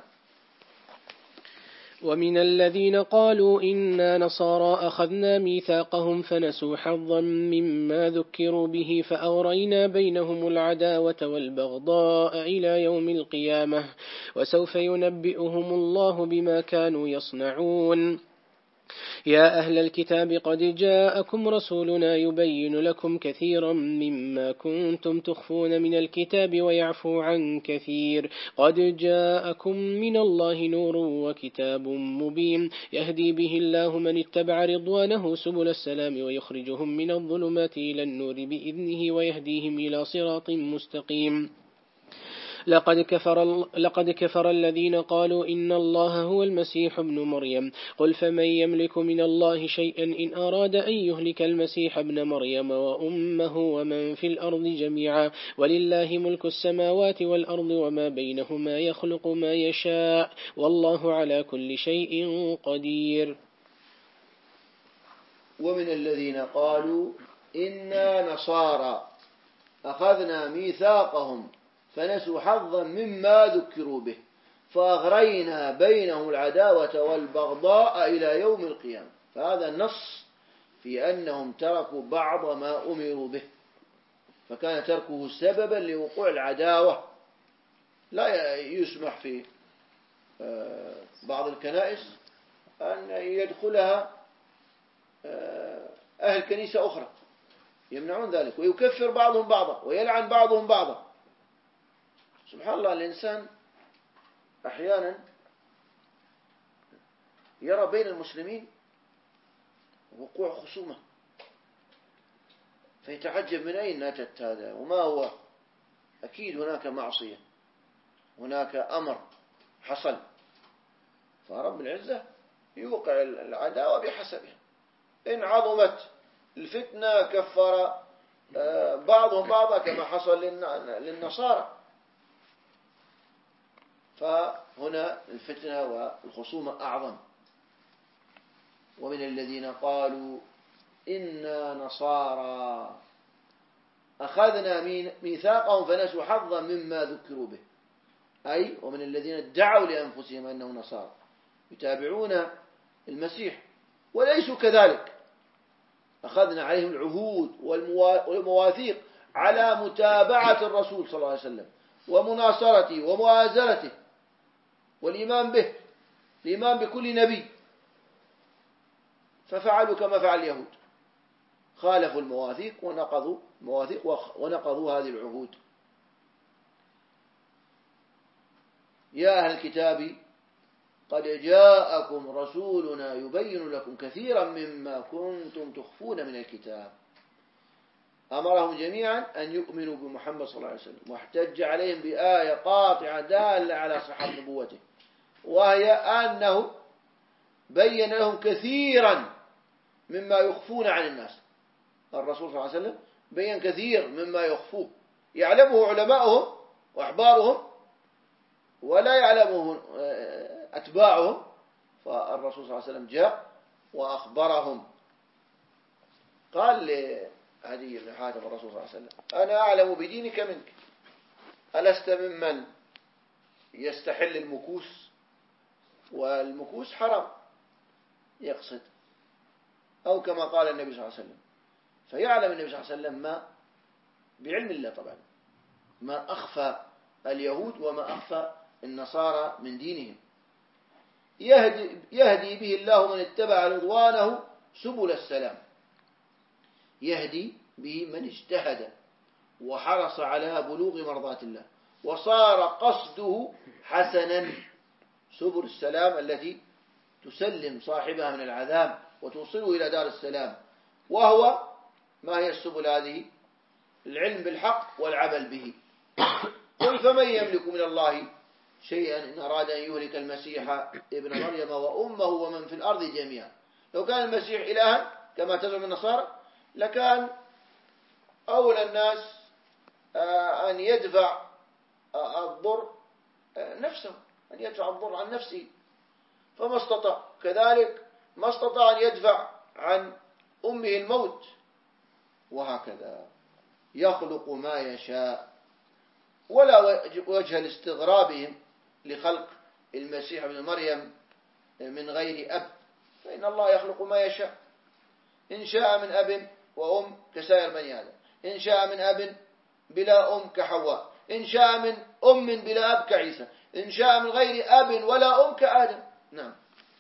ومن الذين قالوا إنا نصارى أخذنا ميثاقهم فنسوا حظا مما ذكروا به فأغرينا بينهم العداوة والبغضاء إلى يوم القيامة وسوف ينبئهم الله بما كانوا يصنعون. يا أهل الكتاب قد جاءكم رسولنا يبين لكم كثيرا مما كنتم تخفون من الكتاب ويعفو عن كثير، قد جاءكم من الله نور وكتاب مبين يهدي به الله من اتبع رضوانه سبل السلام ويخرجهم من الظلمات إلى النور بإذنه ويهديهم إلى صراط مستقيم. لقد كفر, لقد كفر الذين قالوا إن الله هو المسيح ابن مريم، قل فمن يملك من الله شيئا إن أراد أن يهلك المسيح ابن مريم وأمه ومن في الأرض جميعا، ولله ملك السماوات والأرض وما بينهما يخلق ما يشاء والله على كل شيء قدير. ومن الذين قالوا إنا نصارى أخذنا ميثاقهم فنسوا حظا مما ذكروا به فأغرينا بينهم العداوة والبغضاء إلى يوم القيامة. فهذا النص في أنهم تركوا بعض ما أمروا به، فكان تركه سببا لوقوع العداوة. لا يسمح في بعض الكنائس أن يدخلها أهل كنيسة أخرى، يمنعون ذلك، ويكفر بعضهم بعضا ويلعن بعضهم بعضا. سبحان الله، الإنسان أحيانا يرى بين المسلمين وقوع خصومة فيتعجب من أين أتت هذا وما هو. أكيد هناك معصية، هناك أمر حصل، فرب العزة يوقع العداوة بحسبها. إن عظمت الفتنة كفر بعضهم بعضا كما حصل للنصارى. فهنا الفتنة والخصومة أعظم. ومن الذين قالوا إنا نصارى أخذنا ميثاقهم فنسوا حظا مما ذكروا به، أي ومن الذين ادعوا لأنفسهم أنه نصارى يتابعون المسيح وليسوا كذلك، أخذنا عليهم العهود والمواثيق على متابعة الرسول صلى الله عليه وسلم ومناصرته ومؤازرته والإيمان به، الإيمان بكل نبي، ففعلوا كما فعل اليهود، خالفوا المواثيق ونقضوا المواثيق ونقضوا هذه العهود. يا أهل الكتاب قد جاءكم رسولنا يبين لكم كثيرا مما كنتم تخفون من الكتاب. أمرهم جميعا أن يؤمنوا بمحمد صلى الله عليه وسلم، واحتج عليهم بآية قاطعة دالة على صحة نبوته، وهي أنه بين لهم كثيرا مما يخفون عن الناس. الرسول صلى الله عليه وسلم بين كثير مما يخفوه، يعلمه علماؤهم وأحبارهم ولا يعلمه أتباعهم، فالرسول صلى الله عليه وسلم جاء وأخبرهم. قال لعدي بن حاتم الرسول صلى الله عليه وسلم: أنا أعلم بدينك منك، ألست ممن يستحل المكوس؟ والمكوس حرام يقصد، أو كما قال النبي صلى الله عليه وسلم. فيعلم النبي صلى الله عليه وسلم ما بعلم الله طبعا ما أخفى اليهود وما أخفى النصارى من دينهم. يهدي, يهدي به الله من اتبع رضوانه سبل السلام، يهدي به من اجتهد وحرص على بلوغ مرضات الله وصار قصده حسنا. سبل السلام التي تسلم صاحبها من العذاب وتوصله إلى دار السلام. وهو ما هي السبل هذه؟ العلم بالحق والعمل به فمن يملك من الله شيئا إن أراد أن يهلك المسيح ابن مريم وأمه ومن في الأرض جميعا. لو كان المسيح إلها كما تزعم النصارى لكان أولى الناس أن يدفع الضر نفسه، أن يدفع الضر عن نفسه، فما استطاع. كذلك ما استطاع أن يدفع عن أمه الموت، وهكذا يخلق ما يشاء. ولا وجه لاستغرابهم لخلق المسيح ابن مريم من غير أب، فإن الله يخلق ما يشاء. إن شاء من أب وأم كسائر بني آدم، إن شاء من أب بلا أم كحواء، إن شاء من أم بلا أب كعيسى، إن شاء من غير أب ولا أم كآدم. نعم.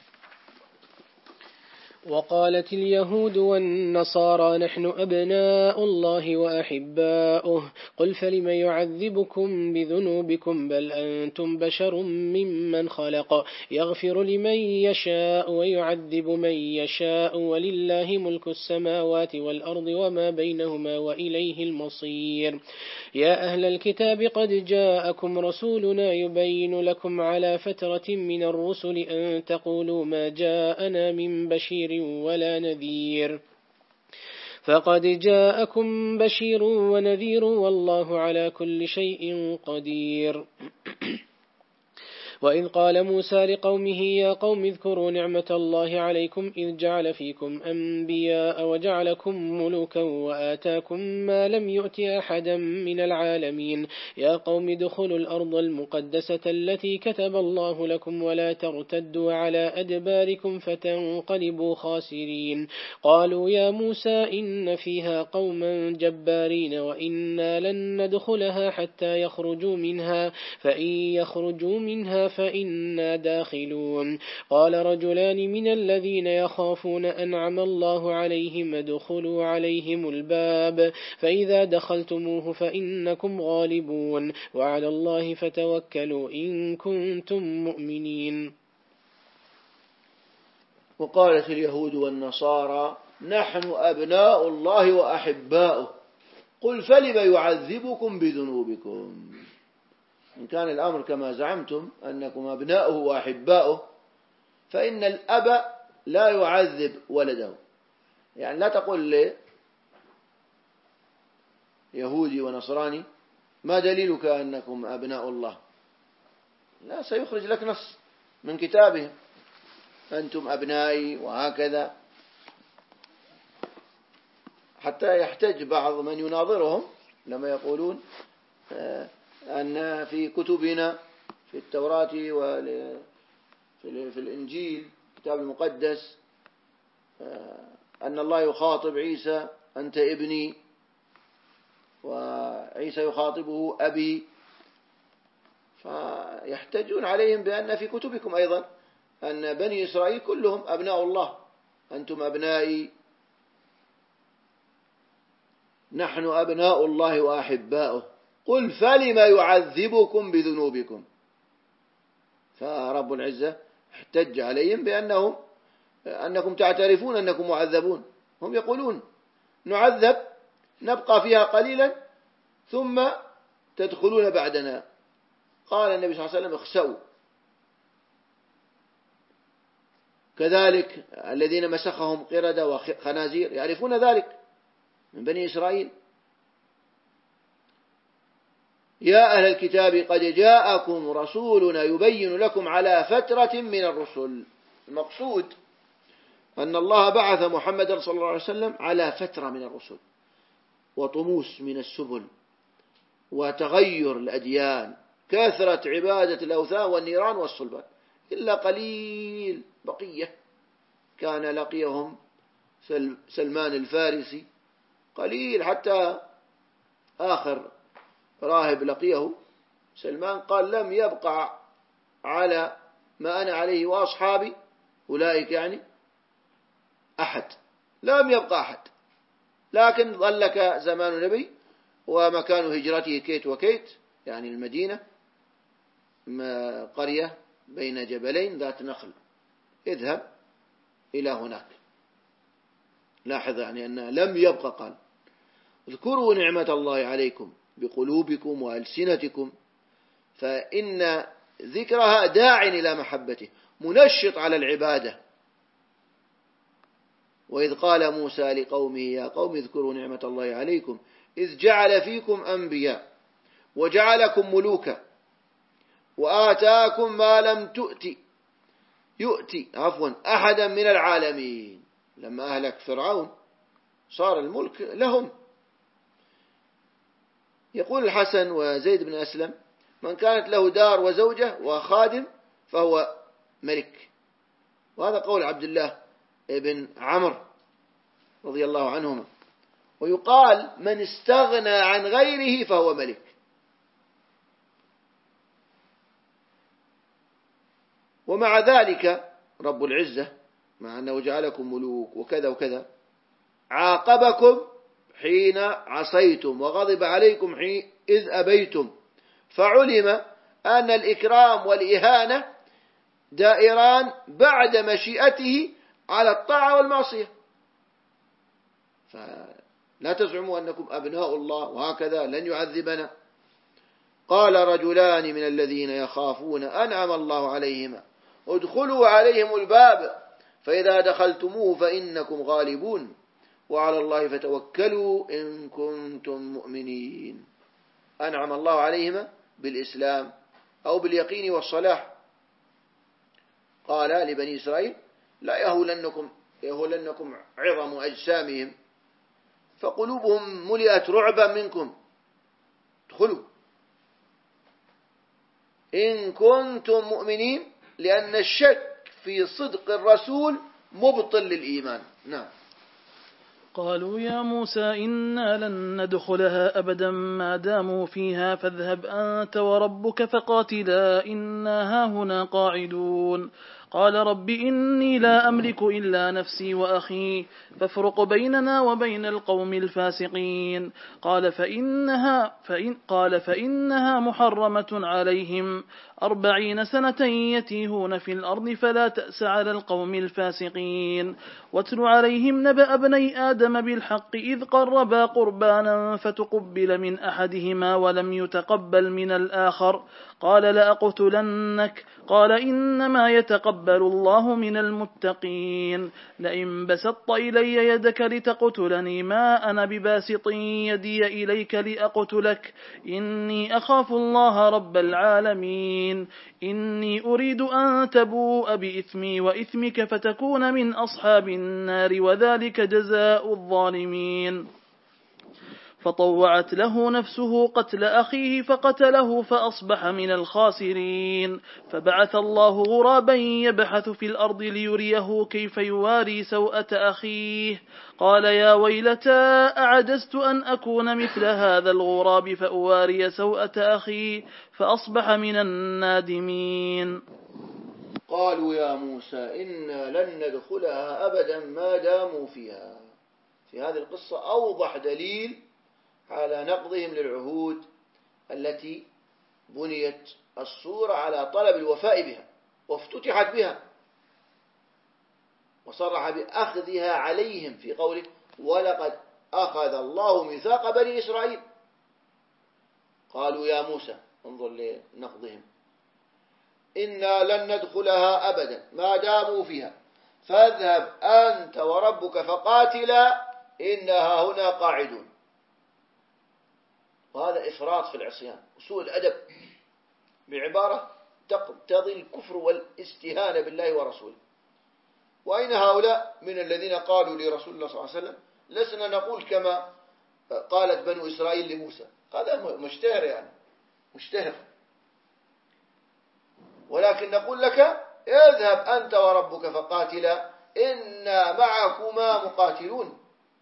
وقالت اليهود والنصارى نحن أبناء الله وأحباؤه قل فلم يعذبكم بذنوبكم بل أنتم بشر ممن خلق يغفر لمن يشاء ويعذب من يشاء ولله ملك السماوات والأرض وما بينهما وإليه المصير. يا أهل الكتاب قد جاءكم رسولنا يبين لكم على فترة من الرسل أن تقولوا ما جاءنا من بشير ولا نذير، فقد جاءكم بشير ونذير والله على كل شيء قدير. وإذ قال موسى لقومه يا قوم اذكروا نعمة الله عليكم إذ جعل فيكم أنبياء وجعلكم ملوكا وآتاكم ما لم يؤت أحدا من العالمين. يا قوم ادخلوا الأرض المقدسة التي كتب الله لكم ولا ترتدوا على أدباركم فتنقلبوا خاسرين. قالوا يا موسى إن فيها قوما جبارين وإنا لن ندخلها حتى يخرجوا منها فإن يخرجوا منها فإنا داخلون. قال رجلان من الذين يخافون أنعم الله عليهم ادخلوا عليهم الباب فإذا دخلتموه فإنكم غالبون وعلى الله فتوكلوا إن كنتم مؤمنين. وقالت اليهود والنصارى نحن أبناء الله وأحباؤه قل فلم يعذبكم بذنوبكم. إن كان الأمر كما زعمتم أنكم أبناؤه وأحباؤه فإن الأب لا يعذب ولده. يعني لا تقول لي يهودي ونصراني ما دليلك أنكم أبناء الله؟ لا، سيخرج لك نص من كتابهم أنتم أبنائي وهكذا، حتى يحتج بعض من يناظرهم لما يقولون أن في كتبنا في التوراة وفي الإنجيل الكتاب المقدس أن الله يخاطب عيسى أنت ابني، وعيسى يخاطبه أبي، فيحتجون عليهم بأن في كتبكم أيضا أن بني إسرائيل كلهم أبناء الله، أنتم أبنائي، نحن أبناء الله وأحباؤه قل فلم يعذبكم بذنوبكم. فرب العزة احتج عليهم بأنهم أنكم تعترفون أنكم معذبون. هم يقولون نعذب نبقى فيها قليلا ثم تدخلون بعدنا. قال النبي صلى الله عليه وسلم اخسأوا. كذلك الذين مسخهم قردة وخنازير يعرفون ذلك من بني إسرائيل. يا أهل الكتاب قد جاءكم رسولنا يبين لكم على فترة من الرسل. المقصود أن الله بعث محمدا صلى الله عليه وسلم على فترة من الرسل وطموس من السبل وتغير الأديان، كثرة عبادة الأوثان والنيران والصلبان، إلا قليل بقية كان لقيهم سلمان الفارسي، قليل حتى آخر راهب لقيه سلمان قال لم يبقى على ما أنا عليه وأصحابي أولئك يعني أحد، لم يبقى أحد. لكن ظلك زمان النبي ومكان هجرته كيت وكيت، يعني المدينة قرية بين جبلين ذات نخل، اذهب إلى هناك. لاحظ يعني أنه لم يبقى. قال اذكروا نعمة الله عليكم بقلوبكم وألسنتكم فإن ذكرها داع إلى محبته منشط على العبادة. وإذ قال موسى لقومه يا قوم اذكروا نعمة الله عليكم إذ جعل فيكم أنبياء وجعلكم ملوكا وآتاكم ما لم تؤتي يؤتي عفوا أحدا من العالمين. لما أهلك فرعون صار الملك لهم. يقول الحسن وزيد بن أسلم من كانت له دار وزوجة وخادم فهو ملك. وهذا قول عبد الله بن عمرو رضي الله عنهما. ويقال من استغنى عن غيره فهو ملك. ومع ذلك رب العزة مع أنه جعلكم ملوك وكذا وكذا عاقبكم حين عصيتم وغضب عليكم حين إذ أبيتم، فعلم أن الإكرام والإهانة دائران بعد مشيئته على الطاعة والمعصية. فلا تزعموا أنكم أبناء الله وهكذا لن يعذبنا. قال رجلان من الذين يخافون أنعم الله عليهما ادخلوا عليهم الباب فإذا دخلتموه فإنكم غالبون وعلى الله فتوكلوا إن كنتم مؤمنين. أنعم الله عليهما بالإسلام أو باليقين والصلاح. قال لبني إسرائيل لا يهولنكم, يهولنكم عظم أجسامهم فقلوبهم ملئت رعبا منكم ادخلوا إن كنتم مؤمنين، لأن الشك في صدق الرسول مبطل للإيمان. نعم. قالوا يا موسى إنا لن ندخلها أبدا ما داموا فيها فاذهب أنت وربك فقاتلا إنا هاهنا قاعدون. قال رب إني لا أملك إلا نفسي وأخي فافرق بيننا وبين القوم الفاسقين. قال فإنها, فإن قال فإنها محرمة عليهم أربعين سنة يتيهون في الأرض فلا تأس على القوم الفاسقين. واتل عليهم نبأ ابني آدم بالحق إذ قربا قربانا فتقبل من أحدهما ولم يتقبل من الآخر قال لأقتلنك قال إنما يتقبل الله من المتقين. لئن بسطت إلي يدك لتقتلني ما أنا بباسط يدي إليك لأقتلك إني أخاف الله رب العالمين. إني أريد أن تبوء بإثمي وإثمك فتكون من أصحاب النار وذلك جزاء الظالمين. فطوعت له نفسه قتل أخيه فقتله فأصبح من الخاسرين. فبعث الله غرابا يبحث في الأرض ليريه كيف يواري سوءة أخيه قال يا ويلتى أعجزت أن أكون مثل هذا الغراب فأواري سوءة أخي فأصبح من النادمين. قالوا يا موسى إنا لن ندخلها أبدا ما داموا فيها. في هذه القصة أوضح دليل على نقضهم للعهود التي بنيت الصورة على طلب الوفاء بها وافتتحت بها، وصرح بأخذها عليهم في قوله ولقد أخذ الله ميثاق بني إسرائيل. قالوا يا موسى انظر لنقضهم إنا لن ندخلها أبدا ما داموا فيها فاذهب أنت وربك فقاتلا إنها هنا قاعدون. وهذا إفراط في العصيان وسوء الأدب بعبارة تقتضي الكفر والاستهانة بالله ورسوله. وأين هؤلاء من الذين قالوا لرسول الله صلى الله عليه وسلم لسنا نقول كما قالت بنو إسرائيل لموسى؟ هذا مشتهر يعني مشتهر، ولكن نقول لك اذهب أنت وربك فقاتلا إنا معكما مقاتلون.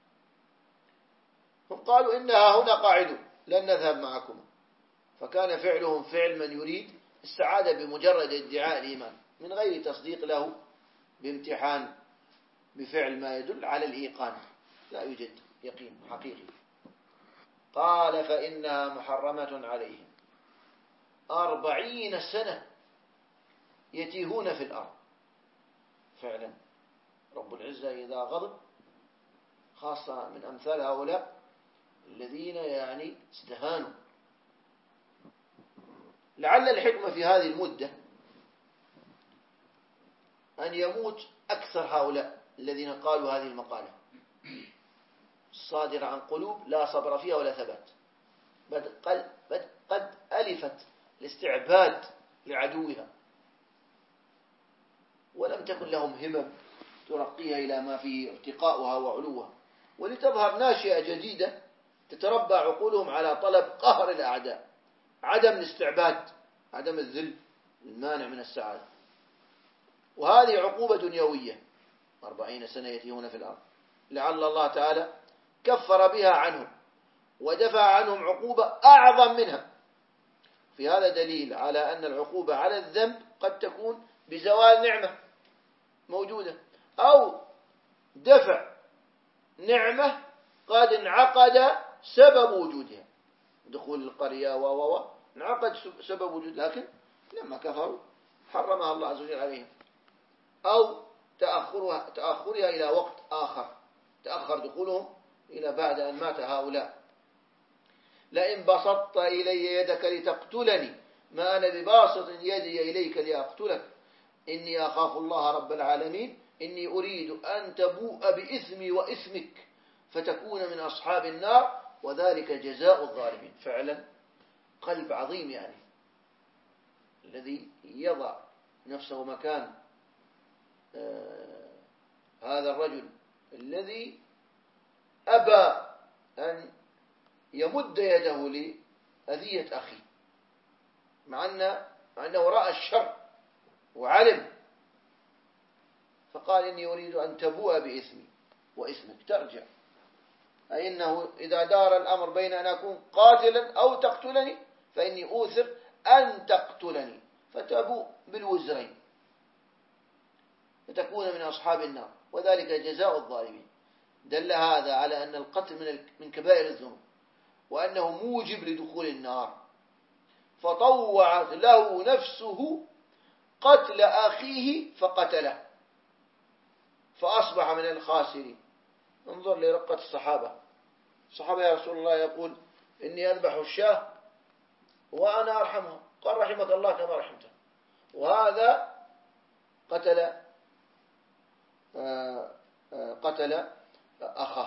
هم قالوا إنها هنا قاعدون لن نذهب معكم، فكان فعلهم فعل من يريد السعادة بمجرد ادعاء الإيمان من غير تصديق له بامتحان بفعل ما يدل على الإيقان، لا يوجد يقين حقيقي. قال فإنها محرمة عليهم أربعين سنة يتيهون في الأرض. فعلا رب العزة إذا غضب خاصة من أمثال هؤلاء الذين يعني استهانوا لعل الحكمة في هذه المدة أن يموت أكثر هؤلاء الذين قالوا هذه المقالة الصادرة عن قلوب لا صبر فيها ولا ثبات، بل قد ألفت الاستعباد لعدوها ولم تكن لهم همم ترقيها إلى ما فيه ارتقاؤها وعلوها، ولتظهر ناشئة جديدة تتربى عقولهم على طلب قهر الأعداء، عدم الاستعباد، عدم الذل المانع من السعادة. وهذه عقوبة دنيوية أربعين سنة يتيهون في الأرض، لعل الله تعالى كفر بها عنهم ودفع عنهم عقوبة أعظم منها. في هذا دليل على أن العقوبة على الذنب قد تكون بزوال نعمة موجودة أو دفع نعمة قد انعقد سبب وجودها، دخول القرية و و انعقد سبب وجود، لكن لما كفروا حرمها الله عز وجل عليهم، أو تأخرها تأخرها إلى وقت آخر، تأخر دخولهم إلى بعد أن مات هؤلاء. لئن بسطت إلي يدك لتقتلني ما أنا بباسط يدي إليك لأقتلك إني أخاف الله رب العالمين إني أريد أن تبوء بإثمي وإثمك فتكون من أصحاب النار وذلك جزاء الظالمين. فعلا قلب عظيم يعني الذي يضع نفسه مكان آه هذا الرجل الذي أبى أن يمد يده لأذية أخيه مع أنه, مع أنه رأى الشر وعلم، فقال إني أريد أن تبوء بإثمي وإثمك ترجع، أي إنه إذا دار الأمر بين أن أكون قاتلا أو تقتلني فإني أوثر أن تقتلني فتبوء بالوزرين فتكون من أصحاب النار وذلك جزاء الظالمين. دل هذا على أن القتل من كبائر الذنوب وأنه موجب لدخول النار، فطوعت له نفسه قتل أخيه فقتله فأصبح من الخاسرين. انظر لرقة الصحابة، الصحابة يا رسول الله يقول إني أذبح الشاة وأنا أرحمها، قال رحمك الله كما رحمته، وهذا قتل قتل أخاه،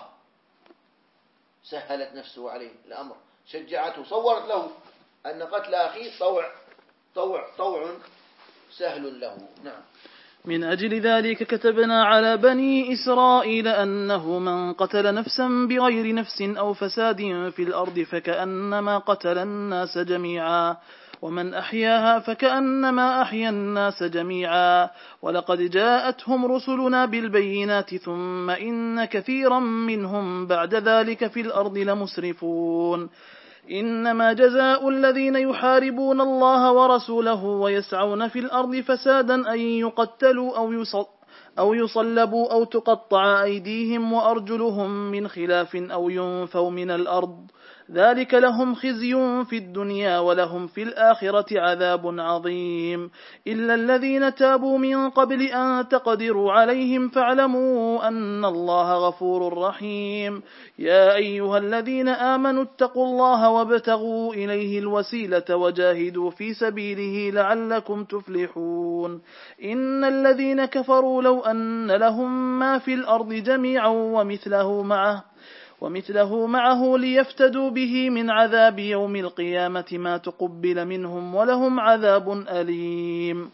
سهلت نفسه عليه الأمر، شجعته، صورت له أن قتل أخيه طوع طوع طوع سهل له. نعم. من أجل ذلك كتبنا على بني إسرائيل أنه من قتل نفسا بغير نفس أو فساد في الأرض فكأنما قتل الناس جميعا ومن أحياها فكأنما أحيا الناس جميعا ولقد جاءتهم رسلنا بالبينات ثم إن كثيرا منهم بعد ذلك في الأرض لمسرفون. إنما جزاء الذين يحاربون الله ورسوله ويسعون في الأرض فسادا أن يقتلوا أو يصل أو يصلبوا أو تقطع أيديهم وأرجلهم من خلاف أو ينفوا من الأرض ذلك لهم خزي في الدنيا ولهم في الآخرة عذاب عظيم. إلا الذين تابوا من قبل أن تقدروا عليهم فاعلموا أن الله غفور رحيم. يا أيها الذين آمنوا اتقوا الله وابتغوا إليه الوسيلة وجاهدوا في سبيله لعلكم تفلحون. إن الذين كفروا لو أن لهم ما في الأرض جميعا ومثله معه ومثله معه ليفتدوا به من عذاب يوم القيامة ما تقبل منهم ولهم عذاب أليم.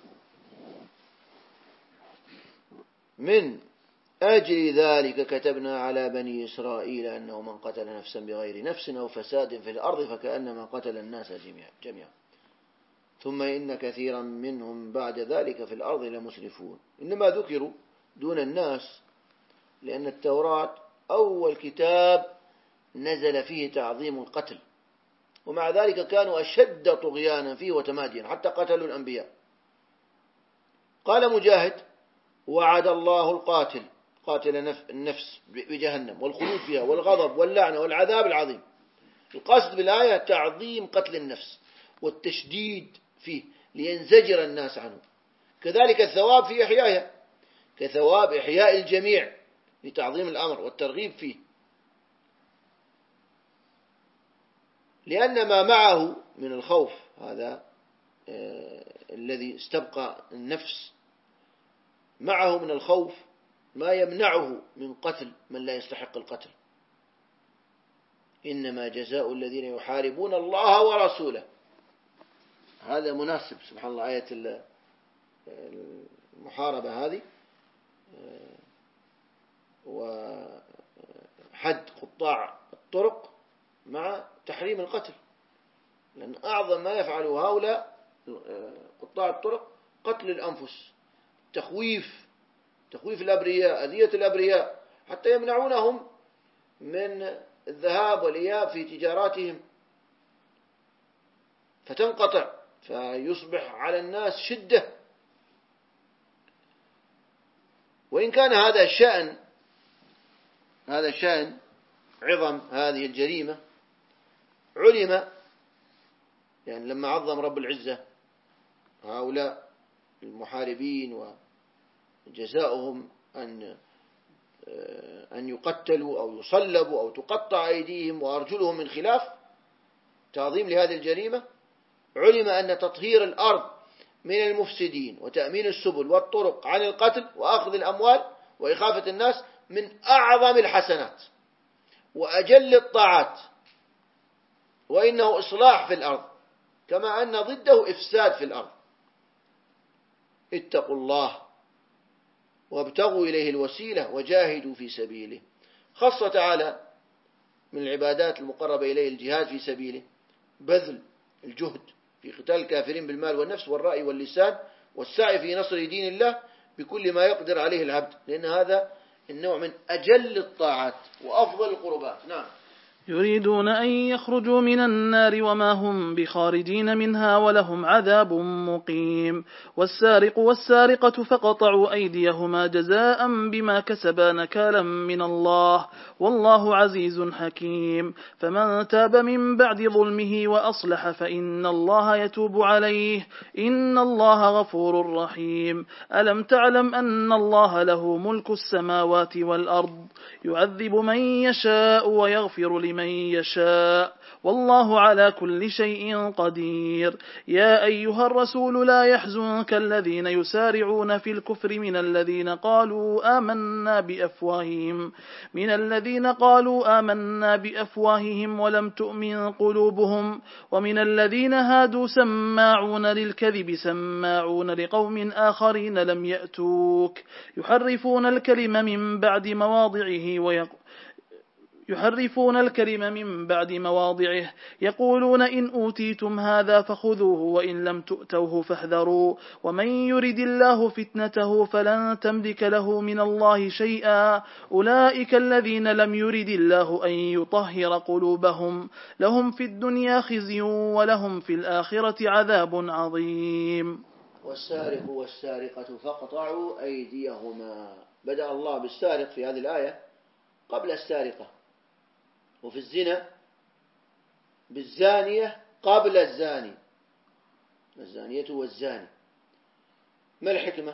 من أجل ذلك كتبنا على بني إسرائيل أنه من قتل نفسا بغير نفس أو فساد في الأرض فكأنما قتل الناس جميعا ثم إن كثيرا منهم بعد ذلك في الأرض لمسرفون. إنما ذكروا دون الناس لأن التوراة أول كتاب نزل فيه تعظيم القتل، ومع ذلك كانوا أشد طغيانا فيه وتماديا حتى قتلوا الأنبياء. قال مجاهد وعد الله القاتل قاتل النفس بجهنم والخلود فيها والغضب واللعنة والعذاب العظيم. القصد بالآية تعظيم قتل النفس والتشديد فيه لينزجر الناس عنه، كذلك الثواب في إحيائها كثواب إحياء الجميع لتعظيم الأمر والترغيب فيه، لأن ما معه من الخوف هذا الذي استبقى النفس معه من الخوف ما يمنعه من قتل من لا يستحق القتل. إنما جزاء الذين يحاربون الله ورسوله. هذا مناسب سبحان الله آية المحاربة هذه وحد قطاع الطرق مع تحريم القتل، لأن أعظم ما يفعله هؤلاء قطاع الطرق قتل الأنفس، تخويف تخويف الأبرياء، أذية الأبرياء حتى يمنعونهم من الذهاب والإياب في تجاراتهم فتنقطع، فيصبح على الناس شدة. وإن كان هذا الشأن هذا الشأن عظم هذه الجريمة علم، يعني لما عظم رب العزة هؤلاء المحاربين وجزاؤهم أن أن يقتلوا أو يصلبوا أو تقطع أيديهم وأرجلهم من خلاف، تعظيم لهذه الجريمة، علم أن تطهير الأرض من المفسدين وتأمين السبل والطرق عن القتل وأخذ الأموال وإخافة الناس من أعظم الحسنات وأجل الطاعات، وإنه إصلاح في الأرض كما أن ضده إفساد في الأرض. اتقوا الله وابتغوا إليه الوسيلة وجاهدوا في سبيله. خص تعالى من العبادات المقربة إليه الجهاد في سبيله، بذل الجهد في قتال الكافرين بالمال والنفس والرأي واللسان والسعي في نصر دين الله بكل ما يقدر عليه العبد، لأن هذا النوع من أجل الطاعات وأفضل القربات. نعم. يريدون أن يخرجوا من النار وما هم بخارجين منها ولهم عذاب مقيم. والسارق والسارقة فقطعوا أيديهما جزاء بما كسبا نكالا من الله والله عزيز حكيم. فمن تاب من بعد ظلمه وأصلح فإن الله يتوب عليه إن الله غفور رحيم. ألم تعلم أن الله له ملك السماوات والأرض يعذب من يشاء ويغفر لمن يشاء والله على كل شيء قدير. يا أيها الرسول لا يحزنك الذين يسارعون في الكفر من الذين قالوا آمنا بأفواههم من الذين قالوا آمنا بأفواههم ولم تؤمن قلوبهم ومن الذين هادوا سماعون للكذب سماعون لقوم آخرين لم يأتوك يحرفون الكلم من بعد مواضعه ويقولون يحرفون الكلم من بعد مواضعه يقولون إن أوتيتم هذا فخذوه وإن لم تؤتوه فاحذروا ومن يرد الله فتنته فلن تملك له من الله شيئا أولئك الذين لم يرد الله أن يطهر قلوبهم لهم في الدنيا خزي ولهم في الآخرة عذاب عظيم. والسارق والسارقة فاقطعوا أيديهما. بدأ الله بالسارق في هذه الآية قبل السارقة، وفي الزنا بالزانية قبل الزاني، الزانية والزاني. ما الحكمة؟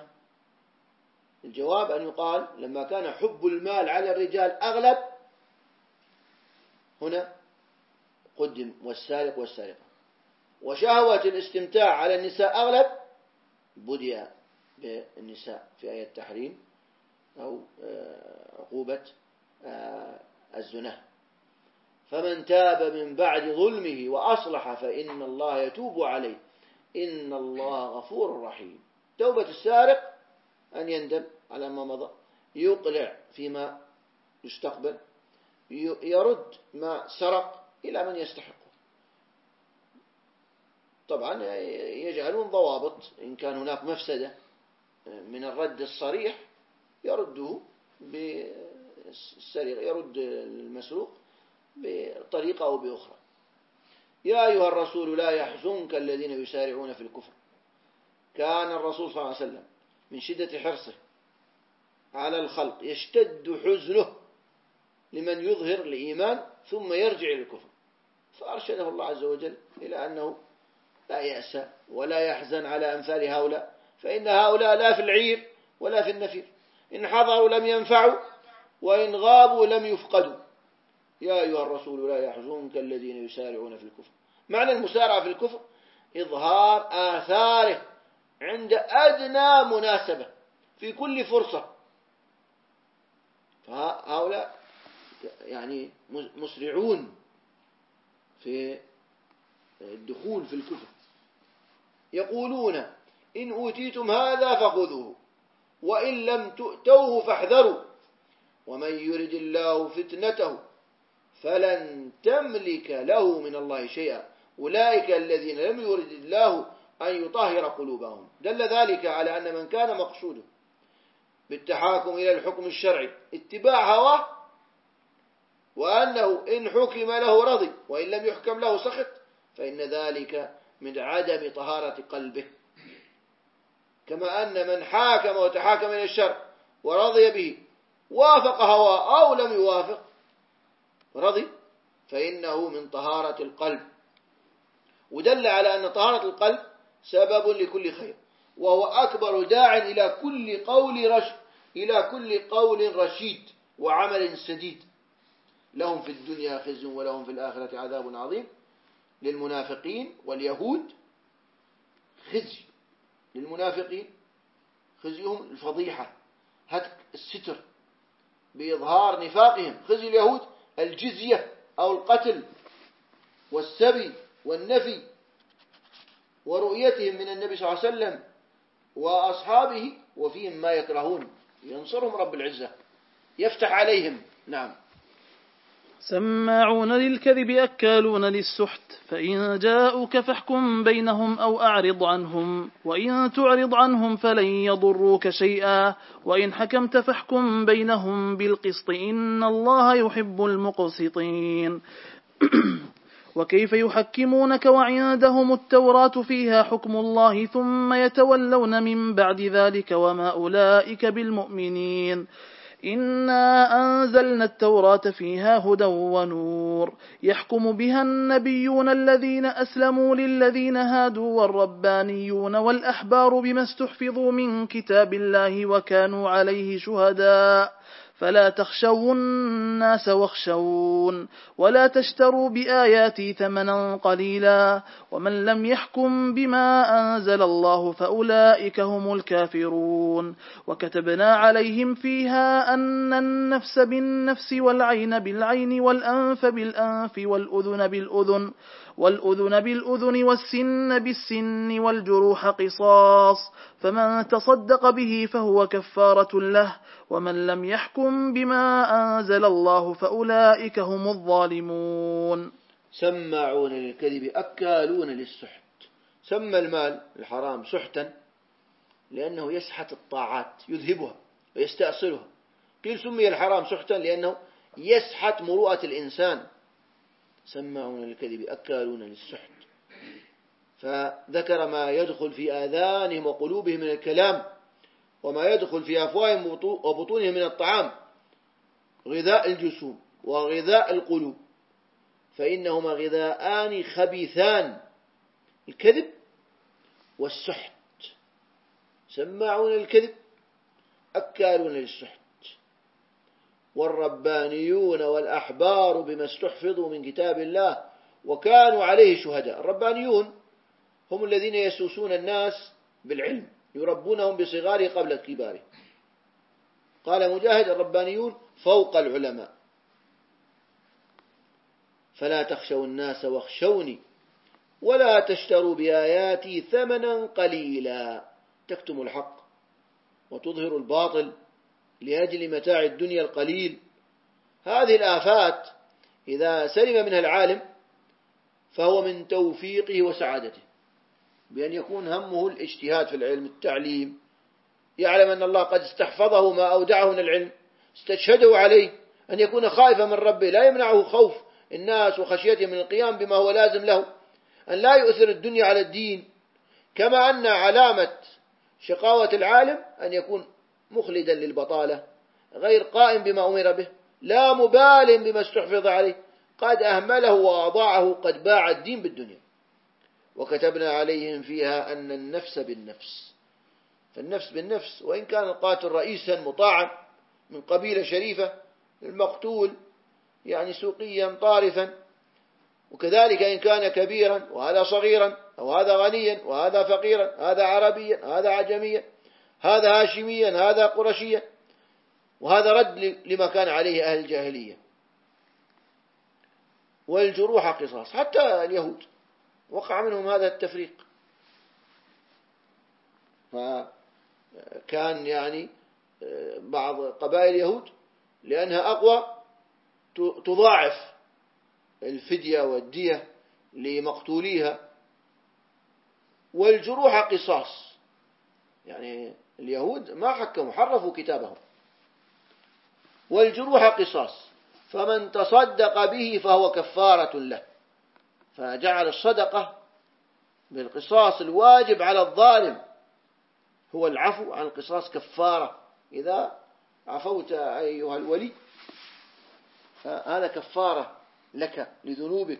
الجواب أن يقال لما كان حب المال على الرجال أغلب هنا قدم والسارق والسارقة، وشهوة الاستمتاع على النساء أغلب بدأ بالنساء في آية التحريم أو عقوبة الزنا. فمن تاب من بعد ظلمه وأصلح فإن الله يتوب عليه إن الله غفور رحيم. توبة السارق أن يندم على ما مضى، يقلع فيما يستقبل، يرد ما سرق إلى من يستحقه. طبعا يجعلون ضوابط، إن كان هناك مفسدة من الرد الصريح يرده بالسرقة، يرد المسروق بطريقة أو بأخرى. يا أيها الرسول لا يحزنك الذين يسارعون في الكفر. كان الرسول صلى الله عليه وسلم من شدة حرصه على الخلق يشتد حزنه لمن يظهر الإيمان ثم يرجع إلى الكفر، فأرشده الله عز وجل إلى أنه لا يأسى ولا يحزن على أمثال هؤلاء، فإن هؤلاء لا في العير ولا في النفير، إن حضروا لم ينفعوا وإن غابوا لم يفقدوا. يا أيها الرسول لا يحزنك الذين يسارعون في الكفر. معنى المسارعة في الكفر إظهار آثاره عند أدنى مناسبة في كل فرصة. فهؤلاء يعني مسرعون في الدخول في الكفر، يقولون إن أوتيتم هذا فخذوه وإن لم تؤتوه فاحذروا ومن يرد الله فتنته فلن تملك له من الله شيئا أولئك الذين لم يرد الله أن يطهر قلوبهم. دل ذلك على أن من كان مقصوده بالتحاكم إلى الحكم الشرعي اتباع هواه، وأنه إن حكم له رضي وإن لم يحكم له سخط، فإن ذلك من عدم طهارة قلبه. كما أن من حاكم وتحاكم إلى الشرع ورضي به وافق هواه أو لم يوافق رضي، فإنه من طهارة القلب. ودل على أن طهارة القلب سبب لكل خير، وهو أكبر داع إلى كل قول رش إلى كل قول رشيد وعمل سديد. لهم في الدنيا خزي ولهم في الآخرة عذاب عظيم. للمنافقين واليهود خزي، للمنافقين خزيهم الفضيحة، هتك الستر بإظهار نفاقهم. خزي اليهود الجزية أو القتل والسبي والنفي ورؤيتهم من النبي صلى الله عليه وسلم وأصحابه وفيهم ما يكرهون. ينصرهم رب العزة، يفتح عليهم. نعم. سماعون للكذب أكالون للسحت فإن جاءوك فاحكم بينهم أو أعرض عنهم وإن تعرض عنهم فلن يضروك شيئا وإن حكمت فاحكم بينهم بالقسط إن الله يحب المقسطين. وكيف يحكمونك وعندهم التوراة فيها حكم الله ثم يتولون من بعد ذلك وما أولئك بالمؤمنين. إنا أنزلنا التوراة فيها هدى ونور يحكم بها النبيون الذين أسلموا للذين هادوا والربانيون والأحبار بما استحفظوا من كتاب الله وكانوا عليه شهداء فلا تخشوا الناس واخشون ولا تشتروا بآياتي ثمنا قليلا ومن لم يحكم بما أنزل الله فأولئك هم الكافرون. وكتبنا عليهم فيها أن النفس بالنفس والعين بالعين والأنف بالأنف والأذن بالأذن والأذن بالأذن والسن بالسن والجروح قصاص فمن تصدق به فهو كفارة له ومن لم يحكم بما أنزل الله فأولئك هم الظالمون. سماعون للكذب أكالون للسحت. سمى المال الحرام سحتا لأنه يسحت الطاعات، يذهبها ويستأصلها. قيل سمي الحرام سحتا لأنه يسحت مروءة الإنسان. سماعون للكذب أكالون للسحت، فذكر ما يدخل في آذانهم وقلوبهم من الكلام وما يدخل في أفواههم وبطونهم من الطعام، غذاء الجسوم وغذاء القلوب، فإنهما غذاءان خبيثان، الكذب والسحت. سماعون للكذب أكالون للسحت. والربانيون والأحبار بما استحفظوا من كتاب الله وكانوا عليه شهداء. الربانيون هم الذين يسوسون الناس بالعلم، يربونهم بصغاره قبل كباره. قال مجاهد: الربانيون فوق العلماء. فلا تخشوا الناس واخشوني ولا تشتروا بآياتي ثمنا قليلا. تكتم الحق وتظهر الباطل لأجل متاع الدنيا القليل. هذه الآفات إذا سلم منها العالم فهو من توفيقه وسعادته، بأن يكون همه الاجتهاد في العلم، التعليم، يعلم أن الله قد استحفظه ما أودعه من العلم، استشهده عليه، أن يكون خائفا من ربه، لا يمنعه خوف الناس وخشيته من القيام بما هو لازم له، أن لا يؤثر الدنيا على الدين. كما أن علامة شقاوة العالم أن يكون مخلدا للبطالة، غير قائم بما أمر به، لا مبال بما استحفظ عليه، قد أهمله وأضاعه، قد باع الدين بالدنيا. وكتبنا عليهم فيها أن النفس بالنفس، فالنفس بالنفس، وإن كان القاتل رئيسا مطاعا من قبيلة شريفة، المقتول يعني سوقيا طارفا، وكذلك إن كان كبيرا وهذا صغيرا أو هذا غنيا وهذا فقيرا، هذا عربيا هذا عجميا، هذا هاشميا هذا قرشيا، وهذا رد لما كان عليه أهل الجاهلية. والجروح قصاص، حتى اليهود وقع منهم هذا التفريق، فكان يعني بعض قبائل اليهود لأنها أقوى تضاعف الفدية والدية لمقتوليها. والجروح قصاص، يعني اليهود ما حكموا، حرفوا كتابهم. والجروح قصاص، فمن تصدق به فهو كفارة له، فجعل الصدقة بالقصاص الواجب على الظالم هو العفو عن القصاص كفارة. إذا عفوت أيها الولي هذا كفارة لك لذنوبك.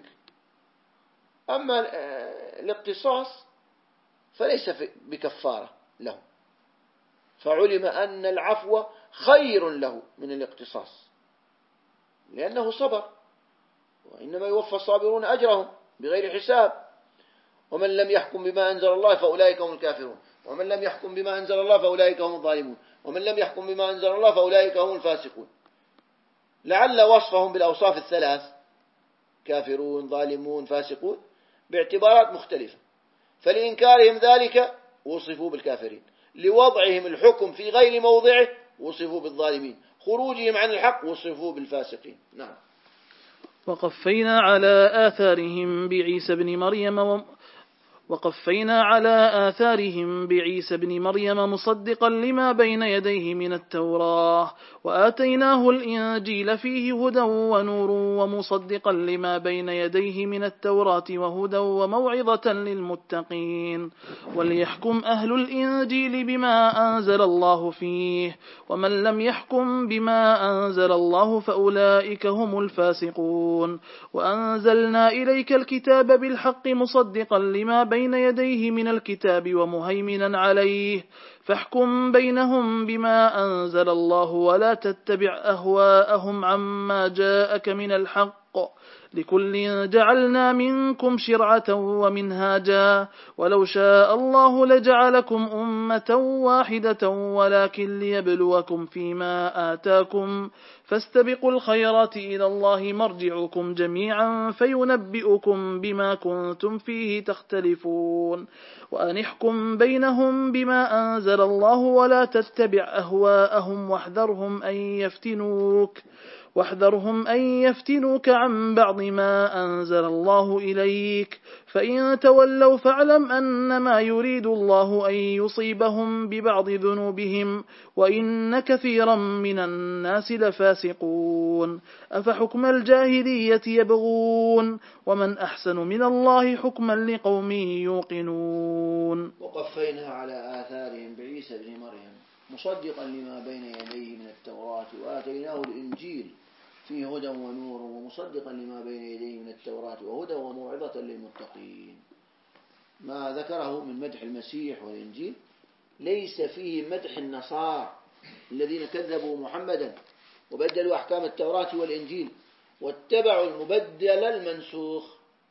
أما الاقتصاص فليس بكفارة له، فعلم أن العفو خير له من الاقتصاص لأنه صبر، وإنما يوفى الصابرون أجرهم بغير حساب. ومن لم يحكم بما أنزل الله فأولئك هم الكافرون، ومن لم يحكم بما أنزل الله فأولئك هم الظالمون، ومن لم يحكم بما أنزل الله فأولئك هم الفاسقون. لعل وصفهم بالأوصاف الثلاث كافرون ظالمون فاسقون باعتبارات مختلفة، فلإنكارهم ذلك وصفوا بالكافرين، لوضعهم الحكم في غير موضعه وصفوا بالظالمين، خروجهم عن الحق وصفوا بالفاسقين. نعم. وقفينا على آثارهم بعيسى بن مريم و... وقفينا على آثارهم بعيسى بن مريم مصدقا لما بين يديه من التوراة، وآتيناه الإنجيل فيه هدى ونور ومصدقا لما بين يديه من التوراة وهدى وموعظة للمتقين. وليحكم أهل الإنجيل بما أنزل الله فيه، ومن لم يحكم بما أنزل الله فأولئك هم الفاسقون. وأنزلنا إليك الكتاب بالحق مصدقا لما بين بين يديه من الكتاب ومهيمنا عليه، فاحكم بينهم بما أنزل الله ولا تتبع أهواءهم عما جاءك من الحق، لكل جعلنا منكم شرعة ومنهاجا، ولو شاء الله لجعلكم أمة واحدة ولكن ليبلوكم فيما آتاكم، فاستبقوا الخيرات إلى الله مرجعكم جميعا فينبئكم بما كنتم فيه تختلفون. وأن احكم بينهم بما أنزل الله ولا تتبع أهواءهم واحذرهم أن يفتنوك واحذرهم أن يفتنوك عن بعض ما أنزل الله إليك، فإن تولوا فاعلم أنما يريد الله أن يصيبهم ببعض ذنوبهم وإن كثيرا من الناس لفاسقون. أفحكم الجاهلية يبغون ومن أحسن من الله حكما لقوم يوقنون. وقفينا على آثارهم بعيسى بن مريم مصدقا لما بين يديه من التوراة وآتيناه الإنجيل فيه هدى ونور ومصدقا لما بين يديه من التوراة وهدى وموعظة للمتقين. ما ذكره من مدح المسيح والإنجيل ليس فيه مدح النصارى الذين كذبوا محمدا وبدلوا أحكام التوراة والإنجيل واتبعوا المبدل المنسوخ.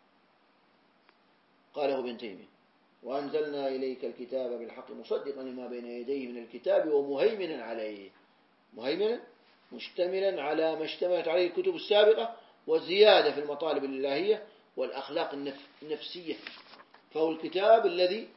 قاله ابن تيمية: وأنزلنا إليك الكتاب بالحق مصدقا لما بين يديه من الكتاب ومهيمنا عليه. مهيمنا مشتملا على ما اشتملت عليه الكتب السابقة وزيادة في المطالب الإلهية والأخلاق النفسية، فهو الكتاب الذي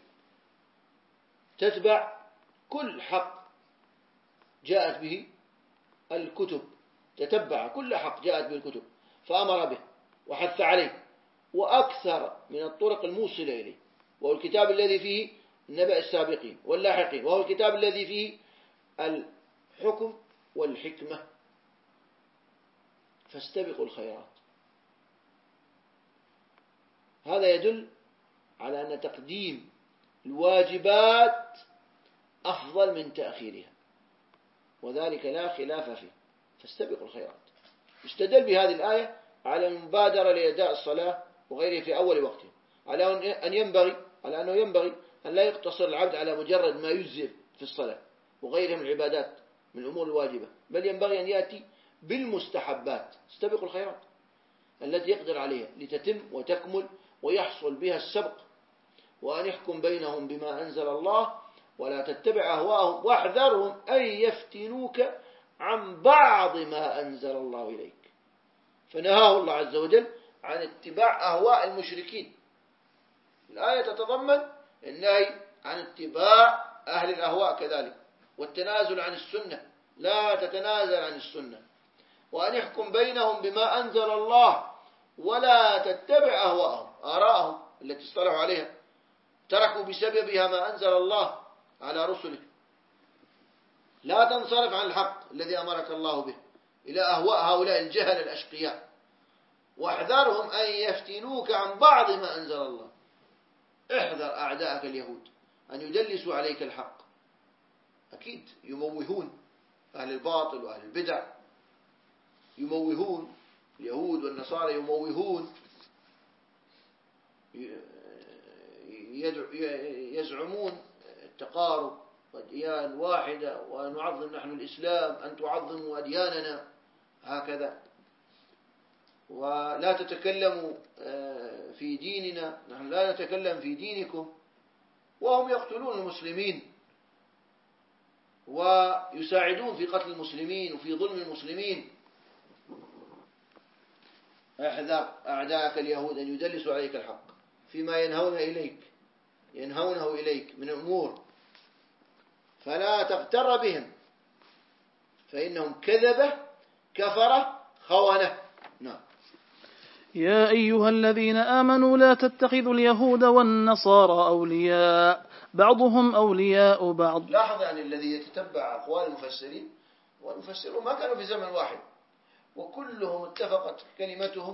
تتبع كل حق جاءت به الكتب، تتبع كل حق جاءت به الكتب فأمر به وحث عليه وأكثر من الطرق الموصلة إليه، وهو الكتاب الذي فيه نبأ السابقين واللاحقين، وهو الكتاب الذي فيه الحكم والحكمة. فاستبقوا الخيرات. هذا يدل على أن تقديم الواجبات أفضل من تأخيرها، وذلك لا خلاف فيه. فاستبقوا الخيرات. استدل بهذه الآية على المبادرة لأداء الصلاة وغيره في أول وقته، على أن ينبغي على أنه ينبغي أن لا يقتصر العبد على مجرد ما يجزئ في الصلاة وغيرها من العبادات من الأمور الواجبة، بل ينبغي أن يأتي بالمستحبات. استبقوا الخيرات التي يقدر عليها لتتم وتكمل ويحصل بها السبق وأن يحكم بينهم بما أنزل الله ولا تتبع أهواءهم واحذرهم أن يفتنوك عن بعض ما أنزل الله إليك. فنهاه الله عز وجل عن اتباع أهواء المشركين. الآية تتضمن النهي عن اتباع أهل الأهواء كذلك، والتنازل عن السنة، لا تتنازل عن السنة. وأن يحكم بينهم بما أنزل الله ولا تتبع أهواءهم، آراءهم التي اصطلحوا عليها تركوا بسببها ما أنزل الله على رسله. لا تنصرف عن الحق الذي أمرك الله به إلى أهواء هؤلاء الجهل الأشقياء. واحذرهم أن يفتنوك عن بعض ما أنزل الله. احذر أعداءك اليهود أن يدلسوا عليك الحق. أكيد يموهون أهل الباطل وأهل البدع، يموهون اليهود والنصارى، يموهون يزعمون التقارب والديان واحدة ونعظم نحن الإسلام، أن تعظموا أدياننا هكذا، ولا تتكلموا في ديننا، نحن لا نتكلم في دينكم. وهم يقتلون المسلمين ويساعدون في قتل المسلمين وفي ظلم المسلمين. احذر أعداءك اليهود أن يدلسوا عليك الحق فيما ينهون إليك ينهونه إليك من الأمور، فلا تغتر بهم فإنهم كذبة كفرة خونة. نعم. يا أيها الذين آمنوا لا تتخذوا اليهود والنصارى أولياء بعضهم أولياء بعض. لاحظ يعني الذي يتتبع أقوال المفسرين، والمفسرون ما كانوا في زمن واحد، وكلهم اتفقت كلمتهم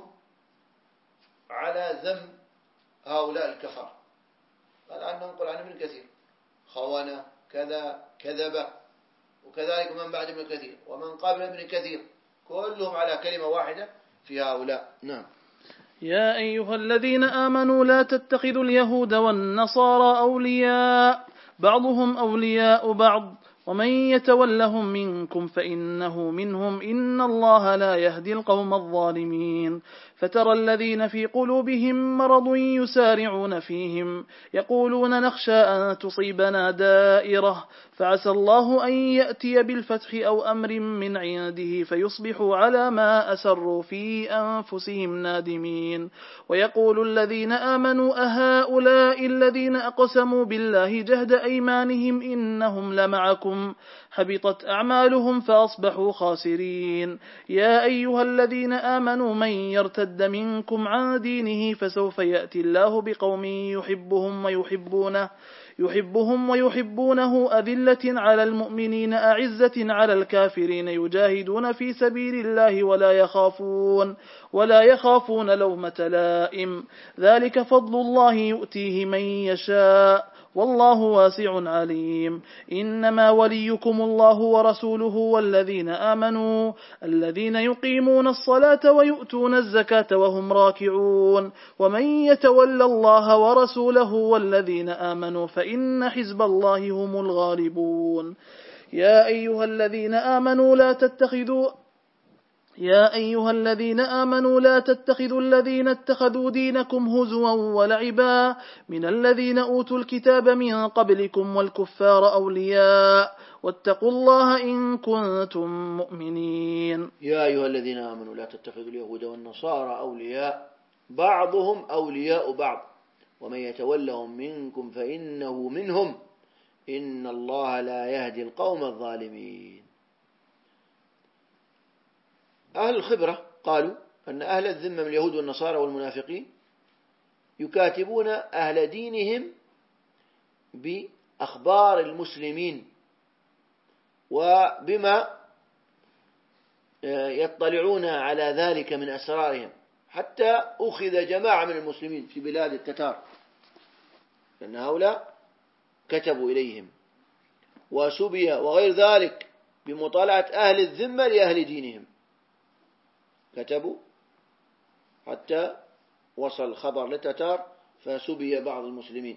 على ذم هؤلاء الكفار. الآن ننقل عن ابن كثير خونة كذا كذبة، وكذلك من بعد ابن كثير ومن قبل ابن كثير، كلهم على كلمة واحدة في هؤلاء. نعم. يا أيها الذين آمنوا لا تتخذوا اليهود والنصارى أولياء بعضهم أولياء بعض ومن يتولهم منكم فإنه منهم إن الله لا يهدي القوم الظالمين. فترى الذين في قلوبهم مرض يسارعون فيهم يقولون نخشى أن تصيبنا دائرة فعسى الله أن يأتي بالفتح أو أمر من عنده فيصبحوا على ما أسروا في أنفسهم نادمين. ويقول الذين آمنوا أهؤلاء الذين أقسموا بالله جهد أيمانهم إنهم لمعكم حبطت أعمالهم فأصبحوا خاسرين. يا أيها الذين آمنوا من يرتد منكم عن دينه فسوف يأتي الله بقوم يحبهم ويحبونه يحبهم ويحبونه أذلة على المؤمنين أعزة على الكافرين يجاهدون في سبيل الله ولا يخافون ولا يخافون لومة لائم. ذلك فضل الله يؤتيه من يشاء والله واسع عليم. إنما وليكم الله ورسوله والذين آمنوا الذين يقيمون الصلاة ويؤتون الزكاة وهم راكعون. ومن يتولى الله ورسوله والذين آمنوا فإن حزب الله هم الغالبون. يا أيها الذين آمنوا لا تتخذوا يا أيها الذين آمنوا لا تتخذوا الذين اتخذوا دينكم هزوا ولعبا من الذين أوتوا الكتاب من قبلكم والكفار أولياء واتقوا الله إن كنتم مؤمنين. يا أيها الذين آمنوا لا تتخذوا اليهود والنصارى أولياء بعضهم أولياء بعض ومن يتولهم منكم فإنه منهم إن الله لا يهدي القوم الظالمين. أهل الخبرة قالوا أن أهل الذمة من اليهود والنصارى والمنافقين يكاتبون أهل دينهم بأخبار المسلمين وبما يطلعون على ذلك من أسرارهم، حتى أخذ جماعة من المسلمين في بلاد التتار، لأن هؤلاء كتبوا إليهم وسبي وغير ذلك بمطالعة أهل الذمة لأهل دينهم، كتبوا حتى وصل الخبر للتتار فسبي بعض المسلمين.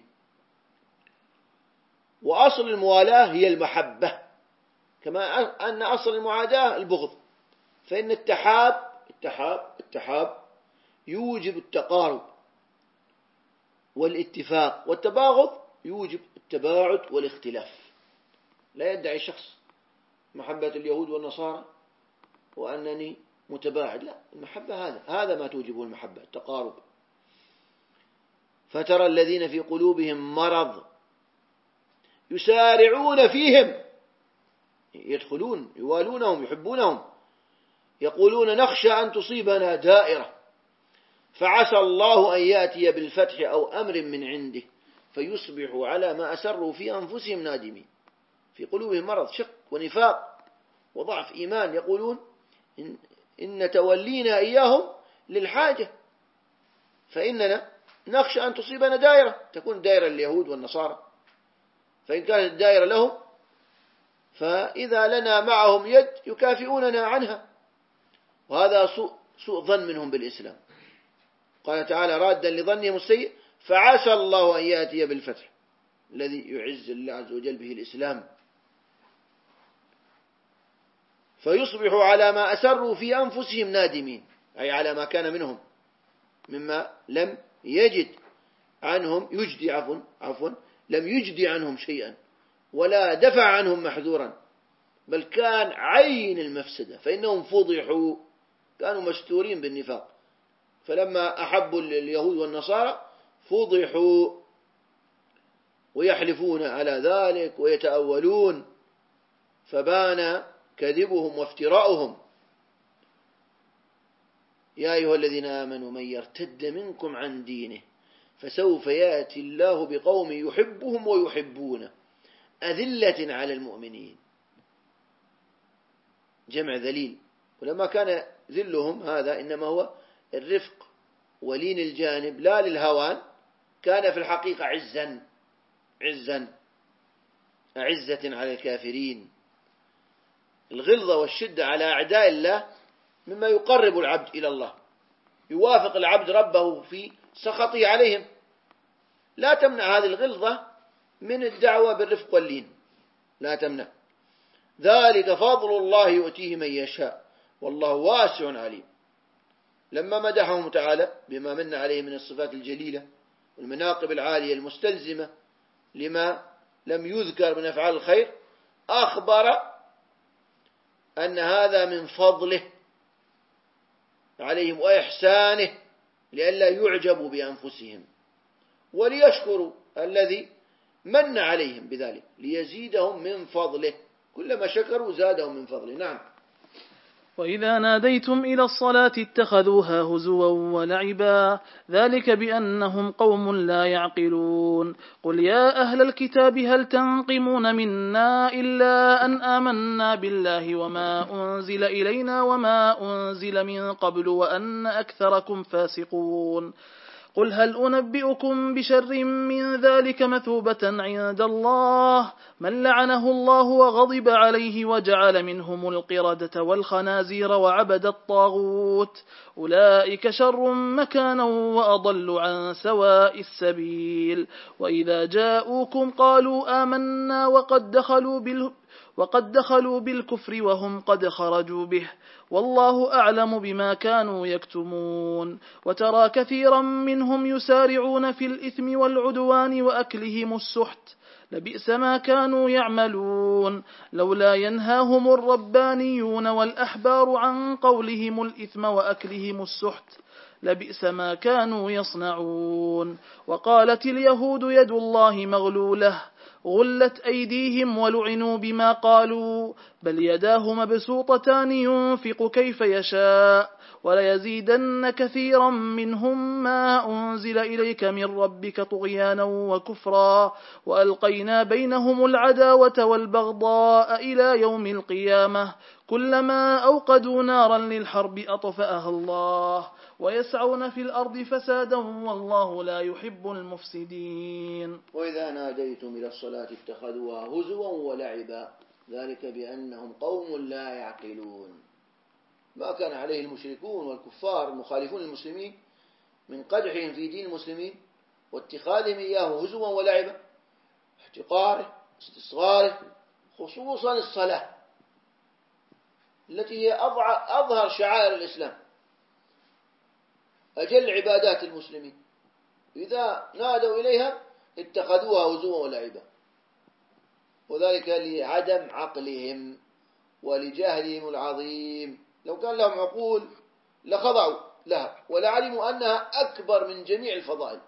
وأصل الموالاة هي المحبة، كما أن أصل المعاداة البغض، فإن التحاب التحاب التحاب يوجب التقارب والاتفاق، والتباغض يوجب التباعد والاختلاف. لا يدعي شخص محبة اليهود والنصارى وأنني متباعد، لا، المحبة هذا هذا ما توجبه المحبة، التقارب. فترى الذين في قلوبهم مرض يسارعون فيهم، يدخلون يوالونهم يحبونهم، يقولون نخشى أن تصيبنا دائرة فعسى الله أن يأتي بالفتح أو أمر من عنده فيصبحوا على ما أسروا في أنفسهم نادمين. في قلوبهم مرض، شك ونفاق وضعف إيمان، يقولون إن, إن تولينا إياهم للحاجة، فإننا نخشى أن تصيبنا دائرة، تكون دائرة اليهود والنصارى، فإن كانت الدائرة لهم فإذا لنا معهم يد يكافئوننا عنها، وهذا سوء, سوء ظن منهم بالإسلام. قال تعالى رادا لظنهم السيء فعسى الله أن يأتي بالفتح الذي يعز الله عز وجل به الإسلام، فيصبحوا على ما أسروا في أنفسهم نادمين، أي على ما كان منهم مما لم يجد عنهم يجدي عفوا عفوا لم يجدي عنهم شيئا ولا دفع عنهم محذورا، بل كان عين المفسدة، فإنهم فضحوا، كانوا مستورين بالنفاق، فلما أحبوا اليهود والنصارى فضحوا ويحلفون على ذلك ويتأولون، فبان كذبهم وافتراؤهم. يا أيها الذين آمنوا من يرتد منكم عن دينه فسوف يأتي الله بقوم يحبهم ويحبونه أذلة على المؤمنين، جمع ذليل، ولما كان ذلهم هذا إنما هو الرفق ولين الجانب لا للهوان، كان في الحقيقة عزا عزا أعزة على الكافرين. الغلظة والشدة على أعداء الله مما يقرب العبد إلى الله، يوافق العبد ربه في سخطه عليهم، لا تمنع هذه الغلظة من الدعوة بالرفق واللين، لا تمنع. ذلك فضل الله يؤتيه من يشاء والله واسع عليم. لما مدحهم تعالى بما من عليه من الصفات الجليلة والمناقب العالية المستلزمة لما لم يذكر من أفعال الخير، أخبر أن هذا من فضله عليهم وإحسانه لئلا يعجبوا بأنفسهم وليشكروا الذي من عليهم بذلك ليزيدهم من فضله، كلما شكروا زادهم من فضله. نعم. وإذا ناديتم إلى الصلاة اتخذوها هزوا ولعبا ذلك بأنهم قوم لا يعقلون. قل يا أهل الكتاب هل تنقمون منا إلا أن آمنا بالله وما أنزل إلينا وما أنزل من قبل وأن أكثركم فاسقون. قل هل أنبئكم بشر من ذلك مثوبة عند الله من لعنه الله وغضب عليه وجعل منهم القردة والخنازير وعبد الطاغوت أولئك شر مكانا وأضل عن سواء السبيل. وإذا جاءوكم قالوا آمنا وقد دخلوا بال وقد دخلوا بالكفر وهم قد خرجوا به والله أعلم بما كانوا يكتمون. وترى كثيرا منهم يسارعون في الإثم والعدوان وأكلهم السحت لبئس ما كانوا يعملون. لولا ينهاهم الربانيون والأحبار عن قولهم الإثم وأكلهم السحت لبئس ما كانوا يصنعون. وقالت اليهود يد الله مغلولة غلت أيديهم ولعنوا بما قالوا بل يداه مبسوطتان ينفق كيف يشاء وليزيدن كثيرا منهم ما أنزل إليك من ربك طغيانا وكفرا وألقينا بينهم العداوة والبغضاء إلى يوم القيامة كلما أوقدوا نارا للحرب أطفأها الله ويسعون في الأرض فسادا والله لا يحب المفسدين. وإذا ناديتم إلى الصلاة اتخذوها هزوا ولعبا ذلك بأنهم قوم لا يعقلون. ما كان عليه المشركون والكفار المخالفون للمسلمين من قدحهم في دين المسلمين واتخاذهم إياه هزوا ولعبا، احتقاره استصغاره، خصوصا الصلاة التي هي أظهر شعائر الإسلام، أجل عبادات المسلمين، إذا نادوا إليها اتخذوها هزوا ولعبا، وذلك لعدم عقلهم ولجهلهم العظيم. لو كان لهم عقول لخضعوا لها ولعلموا أنها أكبر من جميع الفضائل،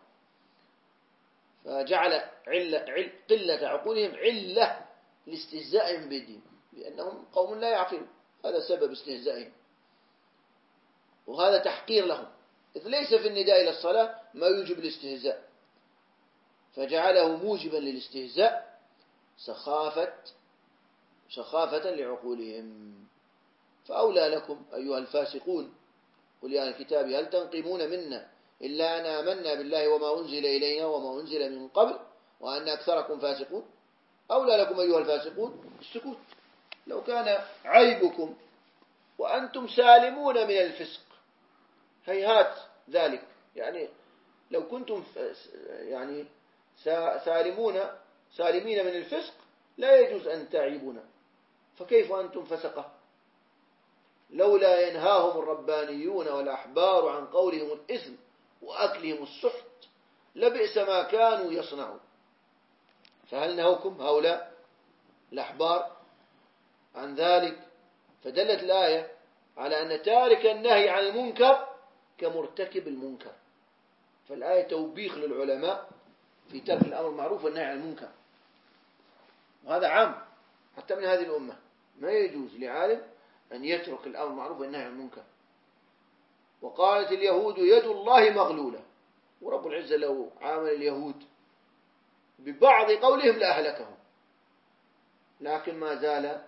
فجعل علة عل قلة عقولهم علة لاستهزائهم بالدين، لأنهم قوم لا يعقلون، هذا سبب استهزائهم، وهذا تحقير لهم، إذ ليس في النداء إلى الصلاة ما يوجب الاستهزاء، فجعله موجبا للاستهزاء سخافة سخافة لعقولهم. فأولى لكم أيها الفاسقون قل يا أهل الكتاب هل تنقمون منا إلا أن آمنا بالله وما أنزل إلينا وما أنزل من قبل وأن أكثركم فاسقون. أولى لكم أيها الفاسقون السكوت. لو كان عيبكم وأنتم سالمون من الفسق، هيهات ذلك، يعني لو كنتم يعني سالمون سالمين من الفسق لا يجوز أن تعيبون، فكيف أنتم فسقة؟ لولا ينهاهم الربانيون والأحبار عن قولهم الإثم وأكلهم السحت لبئس ما كانوا يصنعون. فهل نهوكم هؤلاء الأحبار عن ذلك؟ فدلت الآية على أن تارك النهي عن المنكر كمرتكب المنكر، فالآية توبيخ للعلماء في ترك الأمر المعروف والنهي عن المنكر، وهذا عام حتى من هذه الأمة، ما يجوز لعالم أن يترك الأمر المعروف والنهي عن المنكر. وقالت اليهود يد الله مغلولة، ورب العزة لو عامل اليهود ببعض قولهم لأهلكهم، لكن ما زال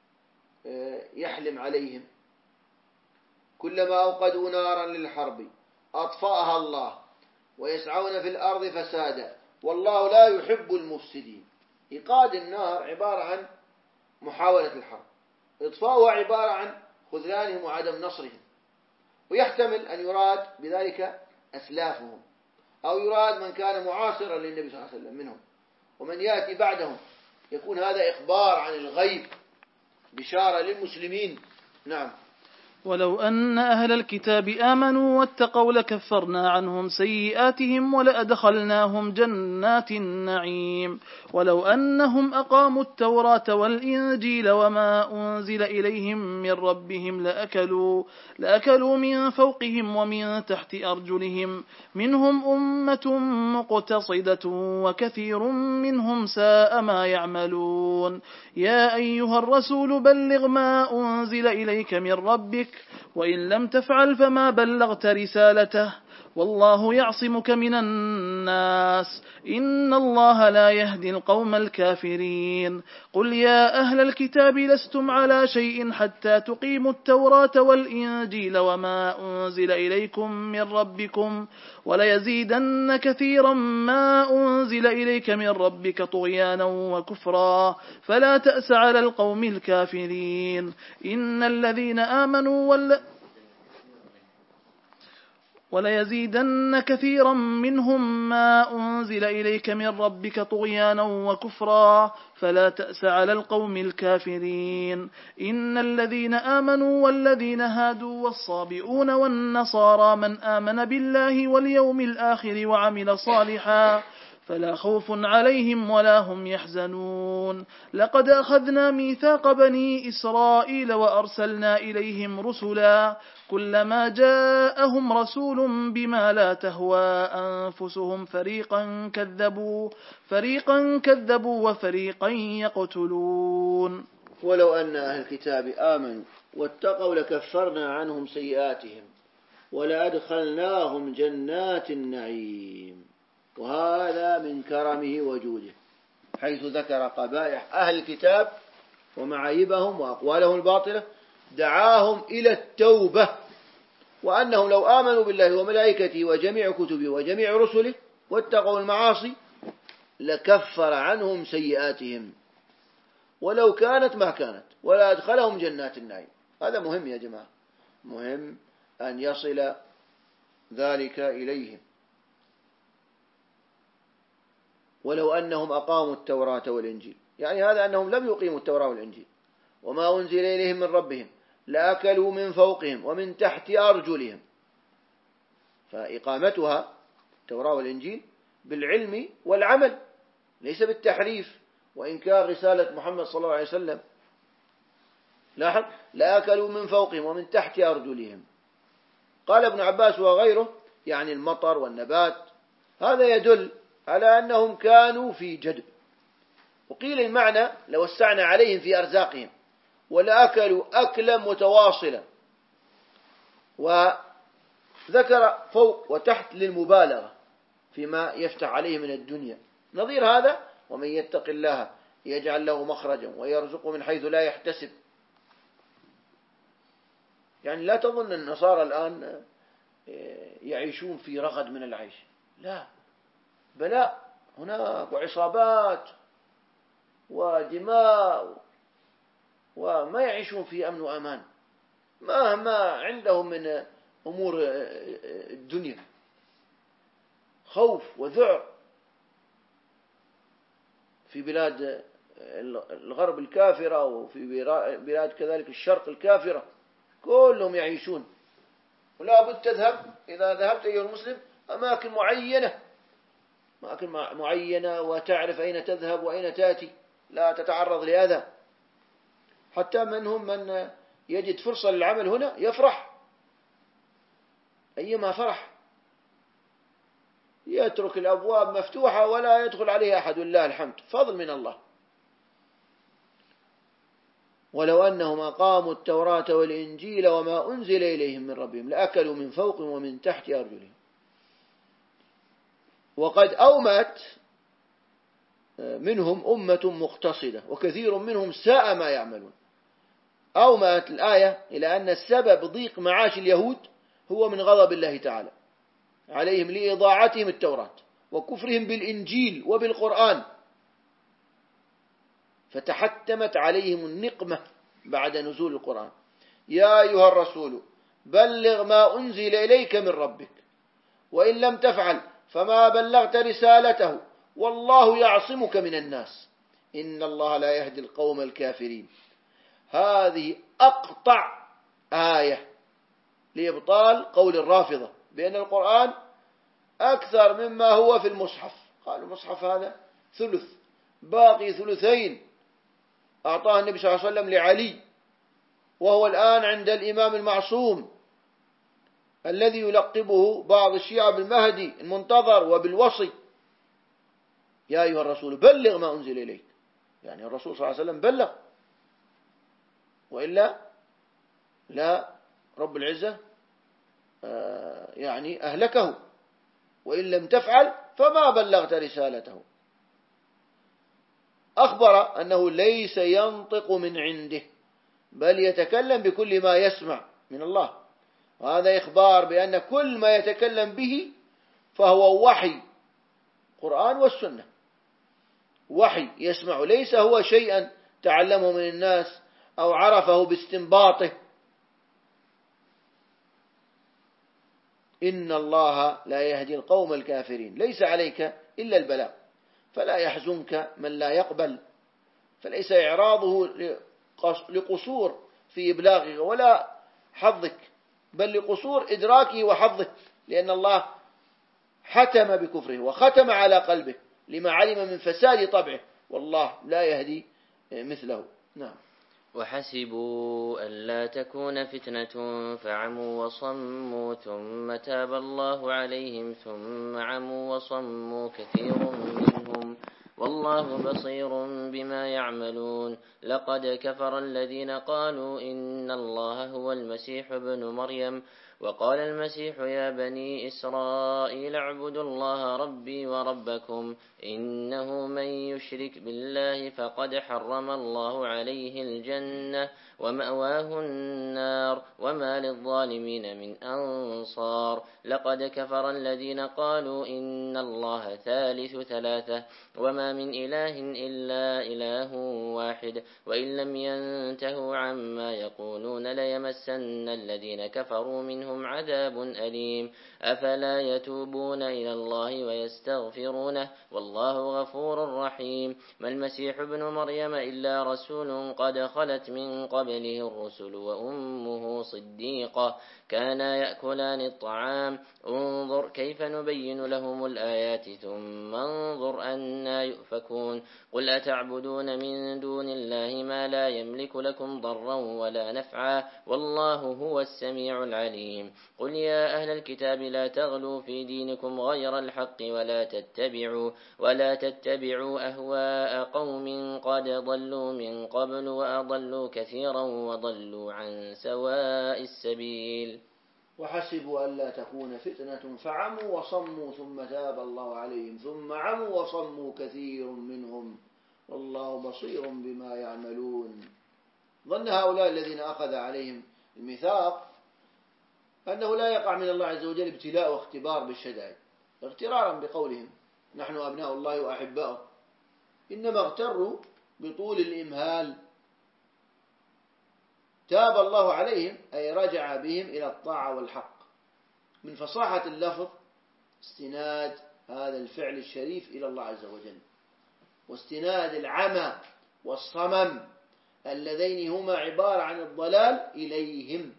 يحلم عليهم. كلما أوقدوا نارا للحرب أطفأها الله ويسعون في الأرض فسادا والله لا يحب المفسدين. إيقاد النار عبارة عن محاولة الحرب، إطفاؤها عبارة عن خذلانهم وعدم نصرهم، ويحتمل أن يراد بذلك أسلافهم، أو يراد من كان معاصرا للنبي صلى الله عليه وسلم منهم، ومن يأتي بعدهم يكون هذا إخبار عن الغيب، بشارة للمسلمين. نعم. ولو أن أهل الكتاب آمنوا واتقوا لكفرنا عنهم سيئاتهم ولأدخلناهم جنات النعيم. ولو أنهم أقاموا التوراة والإنجيل وما أنزل إليهم من ربهم لأكلوا, لأكلوا من فوقهم ومن تحت أرجلهم منهم أمة مقتصدة وكثير منهم ساء ما يعملون. يا أيها الرسول بلغ ما أنزل إليك من ربك وإن لم تفعل فما بلغت رسالته والله يعصمك من الناس إن الله لا يهدي القوم الكافرين. قل يا أهل الكتاب لستم على شيء حتى تقيموا التوراة والإنجيل وما أنزل إليكم من ربكم وليزيدن كثيرا ما أنزل إليك من ربك طغيانا وكفرا فلا تأس على القوم الكافرين. إن الذين آمنوا وال وليزيدن كثيرا منهم ما أنزل إليك من ربك طغيانا وكفرا فلا تأس على القوم الكافرين. إن الذين آمنوا والذين هادوا والصابئون والنصارى من آمن بالله واليوم الآخر وعمل صالحا فلا خوف عليهم ولا هم يحزنون. لقد أخذنا ميثاق بني إسرائيل وأرسلنا إليهم رسلا كلما جاءهم رسول بما لا تهوى أنفسهم فريقا كذبوا فريقا كذبوا وفريقا يقتلون. ولو أن أهل الكتاب آمنوا واتقوا لكفرنا عنهم سيئاتهم ولأدخلناهم جنات النعيم. وهذا من كرمه وجوده، حيث ذكر قبائح أهل الكتاب ومعايبهم وأقوالهم الباطلة دعاهم إلى التوبة، وأنهم لو آمنوا بالله وملائكته وجميع كتبه وجميع رسله واتقوا المعاصي لكفر عنهم سيئاتهم ولو كانت ما كانت ولا أدخلهم جنات النعيم. هذا مهم يا جماعة، مهم أن يصل ذلك إليهم. ولو أنهم أقاموا التوراة والإنجيل، يعني هذا أنهم لم يقيموا التوراة والإنجيل وما أنزل إليهم من ربهم لأكلوا من فوقهم ومن تحت أرجلهم، فإقامتها التوراة والإنجيل بالعلم والعمل، ليس بالتحريف وإنكار رسالة محمد صلى الله عليه وسلم. لاحظ: لأكلوا من فوقهم ومن تحت أرجلهم. قال ابن عباس وغيره يعني المطر والنبات، هذا يدل على أنهم كانوا في جدب. وقيل المعنى: لوسعنا عليهم في أرزاقهم ولأكلوا أكلا متواصلا. وذكر فوق وتحت للمبالغة فيما يفتح عليه من الدنيا. نظير هذا: ومن يتق الله يجعل له مخرجا ويرزقه من حيث لا يحتسب. يعني لا تظن النصارى الآن يعيشون في رغد من العيش، لا، بلاء هناك وعصابات ودماء، وما يعيشون في أمن وأمان مهما عندهم من أمور الدنيا، خوف وذعر. في بلاد الغرب الكافرة وفي بلاد كذلك الشرق الكافرة كلهم يعيشون. ولا بد تذهب إذا ذهبت أيها المسلم أماكن معينة أماكن معينة وتعرف أين تذهب وأين تأتي، لا تتعرض لأذى. حتى منهم من يجد فرصة للعمل هنا يفرح أيما فرح، يترك الأبواب مفتوحة ولا يدخل عليها أحد، لله الحمد، فضل من الله. ولو أنهم أقاموا التوراة والإنجيل وما أنزل إليهم من ربهم لأكلوا من فوقهم ومن تحت أرجلهم. وقد أومت منهم أمة مقتصدة وكثير منهم ساء ما يعملون. أومت الآية إلى أن السبب ضيق معاش اليهود هو من غضب الله تعالى عليهم لإضاعتهم التوراة وكفرهم بالإنجيل وبالقرآن، فتحتمت عليهم النقمة بعد نزول القرآن. يا أيها الرسول بلغ ما أنزل إليك من ربك وإن لم تفعل فما بلغت رسالته والله يعصمك من الناس إن الله لا يهدي القوم الكافرين. هذه أقطع آية لإبطال قول الرافضة بأن القرآن أكثر مما هو في المصحف. قالوا المصحف هذا ثلث، باقي ثلثين أعطاه النبي صلى الله عليه وسلم لعلي، وهو الآن عند الإمام المعصوم الذي يلقبه بعض الشيعة بالمهدي المنتظر وبالوصي. يا أيها الرسول بلغ ما أنزل إليك، يعني الرسول صلى الله عليه وسلم بلغ، وإلا لا رب العزة يعني أهلكه. وإن لم تفعل فما بلغت رسالته. أخبر أنه ليس ينطق من عنده بل يتكلم بكل ما يسمع من الله، وهذا إخبار بأن كل ما يتكلم به فهو وحي، قرآن والسنة، وحي يسمع، ليس هو شيئا تعلمه من الناس أو عرفه باستنباطه. إن الله لا يهدي القوم الكافرين. ليس عليك إلا البلاغ، فلا يحزنك من لا يقبل، فليس إعراضه لقصور في إبلاغه ولا حظك، بل لقصور إدراكه وحظه، لأن الله حتم بكفره وختم على قلبه لما علم من فساد طبعه، والله لا يهدي مثله. نعم. وحسبوا ألا تكون فتنة فعموا وصموا ثم تاب الله عليهم ثم عموا وصموا كثير منهم والله بصير بما يعملون. لقد كفر الذين قالوا إن الله هو المسيح ابن مريم وقال المسيح يا بني إسرائيل اعبدوا الله ربي وربكم إنه من يشرك بالله فقد حرم الله عليه الجنة ومأواه النار وما للظالمين من أنصار. لقد كفر الذين قالوا إن الله ثالث ثلاثة وما من إله إلا إله واحد وإن لم ينتهوا عما يقولون ليمسن الذين كفروا منهم عليهم عذاب أليم أفلا يتوبون إلى الله ويستغفرونه والله غفور رحيم ما المسيح ابن مريم إلا رسول قد خلت من قبله الرسل وأمه صديقة كانا يأكلان الطعام انظر كيف نبين لهم الآيات ثم انظر أنا يؤفكون قل أتعبدون من دون الله ما لا يملك لكم ضرا ولا نفعا والله هو السميع العليم قل يا أهل الكتاب لا تغلوا في دينكم غير الحق ولا تتبعوا ولا تتبعوا أهواء قوم قد ضلوا من قبل وأضلوا كثيرا وضلوا عن سواء السبيل وحسبوا ألا تكون فتنة فعموا وصموا ثم تاب الله عليهم ثم عموا وصموا كثير منهم والله بصير بما يعملون ظن هؤلاء الذين أخذ عليهم الميثاق أنه لا يقع من الله عز وجل ابتلاء واختبار بالشدائد اغترارا بقولهم نحن أبناء الله وأحباؤه إنما اغتروا بطول الإمهال تاب الله عليهم أي رجع بهم إلى الطاعة والحق من فصاحة اللفظ استناد هذا الفعل الشريف إلى الله عز وجل واستناد العمى والصمم اللذين هما عبارة عن الضلال إليهم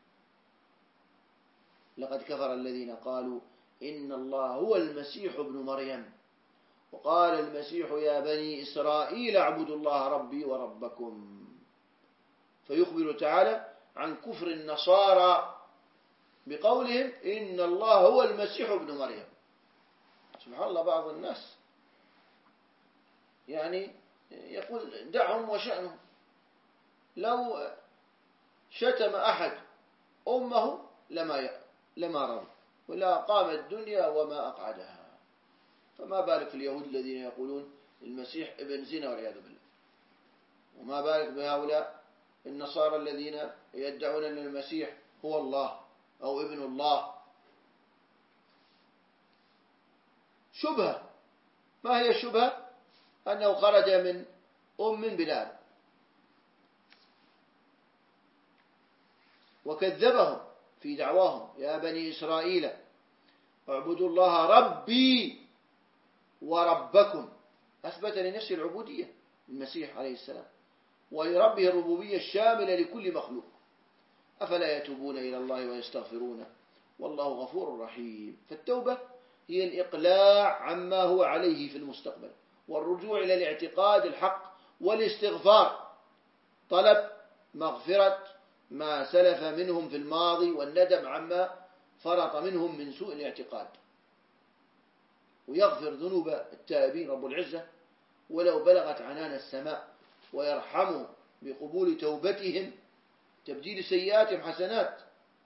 لقد كفر الذين قالوا إن الله هو المسيح ابن مريم وقال المسيح يا بني إسرائيل اعبدوا الله ربي وربكم فيخبر تعالى عن كفر النصارى بقولهم إن الله هو المسيح ابن مريم. سبحان الله بعض الناس يعني يقول دعهم وشأنهم لو شتم أحد أمه لما لما رضي ولا قام الدنيا وما أقعدها فما بالك في اليهود الذين يقولون المسيح ابن زنا والعياذ بالله وما بالك بهؤلاء النصارى الذين يدعون أن المسيح هو الله أو ابن الله. شبهة ما هي الشبهة؟ أنه خرج من أم بلاد وكذبهم في دعواهم يا بني إسرائيل اعبدوا الله ربي وربكم أثبت لنفسه العبودية المسيح عليه السلام ولربه الربوبية الشاملة لكل مخلوق أفلا يتوبون إلى الله ويستغفرونه والله غفور رحيم. فالتوبة هي الإقلاع عما هو عليه في المستقبل والرجوع إلى الاعتقاد الحق والاستغفار طلب مغفرة ما سلف منهم في الماضي والندم عما فرط منهم من سوء الاعتقاد ويغفر ذنوب التائبين رب العزة ولو بلغت عنان السماء ويرحموا بقبول توبتهم تبديل سيئاتهم حسنات.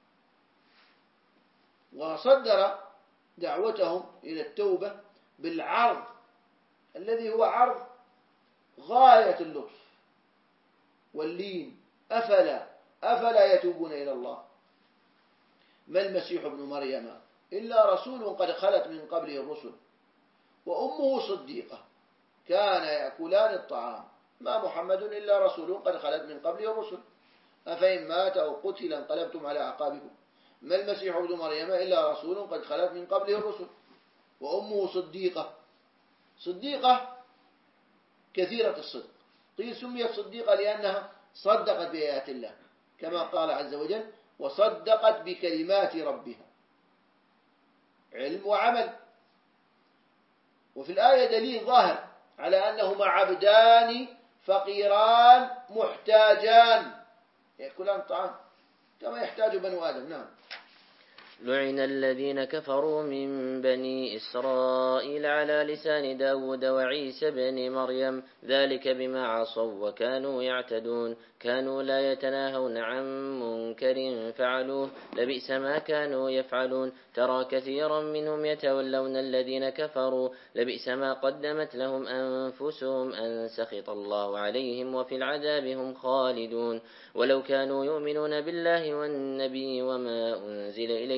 وصدر دعوتهم إلى التوبة بالعرض الذي هو عرض غاية اللطف واللين أفلا أفلا يتوبون إلى الله ما المسيح ابن مريم إلا رسول قد خلت من قبله الرسل وأمه صديقة كان يأكلان الطعام ما محمد إلا رسول قد خلت من قبله الرسل أفإن مات أو قتل انقلبتم على أعقابكم ما المسيح ابن مريم إلا رسول قد خلت من قبله الرسل وأمه صديقة صديقة كثيرة الصدق قيل سميت صديقة لأنها صدقت بآيات الله كما قال عز وجل وصدقت بكلمات ربها علم وعمل. وفي الآية دليل ظاهر على أنهما عبدان فقيران محتاجان يأكلان الطعام كما يحتاج بنو آدم. نعم. لعن الذين كفروا من بني إسرائيل على لسان داود وعيسى بن مريم ذلك بما عصوا وكانوا يعتدون كانوا لا يتناهون عن منكر فعلوه لبئس ما كانوا يفعلون ترى كثيرا منهم يتولون الذين كفروا لبئس ما قدمت لهم أنفسهم أن سخط الله عليهم وفي العذاب هم خالدون ولو كانوا يؤمنون بالله والنبي وما أنزل إليه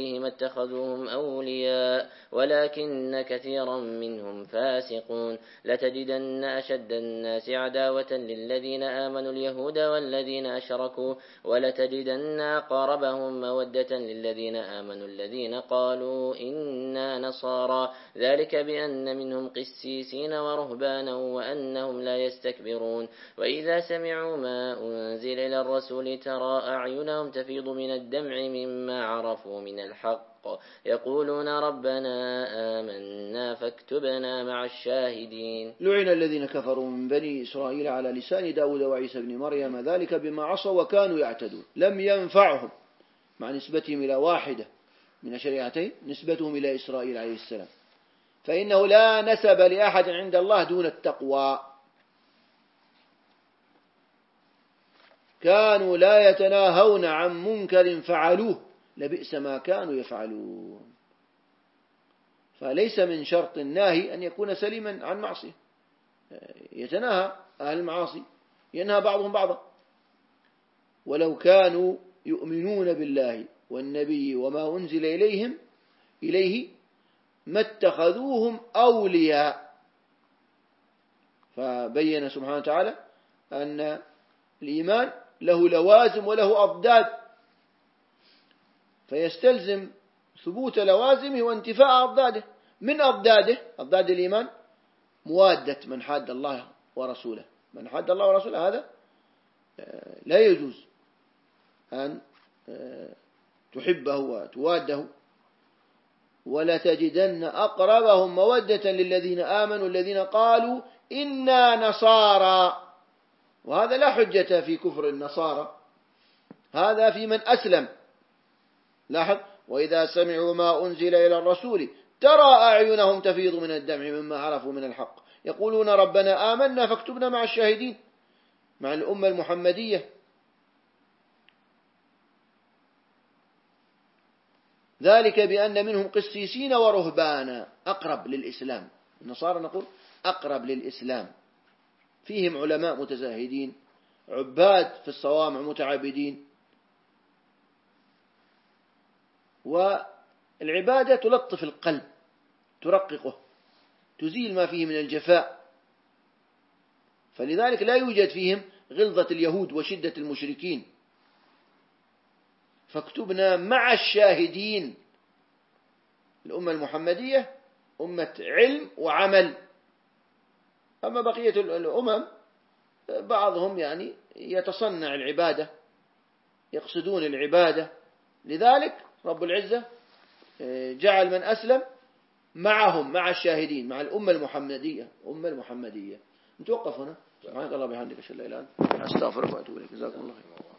فيه ما اتخذوهم أولياء ولكن كثيرا منهم فاسقون لتجدن أشد الناس عداوة للذين آمنوا اليهود والذين أشركوا ولتجدن أقربهم مودة للذين آمنوا الذين قالوا إنا نصارى ذلك بأن منهم قسيسين ورهبانا وأنهم لا يستكبرون وإذا سمعوا ما أنزل إلى الرسول ترى أعينهم تفيض من الدمع مما عرفوا من الحق يقولون ربنا آمنا فاكتبنا مع الشاهدين. لعن الذين كفروا من بني إسرائيل على لسان داود وعيسى بن مريم ذلك بما عصوا وكانوا يعتدون. لم ينفعهم مع نسبتهم إلى واحدة من الشريعتين نسبتهم إلى إسرائيل عليه السلام، فإنه لا نسب لأحد عند الله دون التقوى. كانوا لا يتناهون عن منكر فعلوه لبئس ما كانوا يفعلون. فليس من شرط الناهي أن يكون سليما عن معصية، يتناهى أهل المعاصي، ينهى بعضهم بعضا. ولو كانوا يؤمنون بالله والنبي وما أنزل إليهم إليه ما اتخذوهم أولياء. فبين سبحانه وتعالى أن الإيمان له لوازم وله أضداد، فيستلزم ثبوت لوازمه وانتفاء أضداده. من أضداده أضداد الإيمان موادة من حاد الله ورسوله. من حاد الله ورسوله هذا لا يجوز أن تحبه وتواده. ولا تجدن أقربهم مودة للذين آمنوا الذين قالوا إنا نصارى. وهذا لا حجة في كفر النصارى، هذا في من أسلم. لاحظ وإذا سمعوا ما أنزل إلى الرسول ترى أعينهم تفيض من الدمع مما عرفوا من الحق يقولون ربنا آمنا فاكتبنا مع الشاهدين، مع الأمة المحمدية. ذلك بأن منهم قسيسين ورهبانا، أقرب للإسلام. النصارى نقول أقرب للإسلام، فيهم علماء متزاهدين، عباد في الصوامع متعابدين. والعبادة تلطف القلب، ترققه، تزيل ما فيه من الجفاء. فلذلك لا يوجد فيهم غلظة اليهود وشدة المشركين. فاكتبنا مع الشاهدين. الأمة المحمدية أمة علم وعمل. أما بقية الأمم بعضهم يعني يتصنع العبادة، يقصدون العبادة. لذلك رب العزة جعل من أسلم معهم مع الشاهدين، مع الأمة المحمدية. أمة المحمدية. نتوقف هنا. سبحانك الله بحمدك أشهد أن لا إله إلا أنت أستغفرك وأتوب إليك. جزاكم الله خير.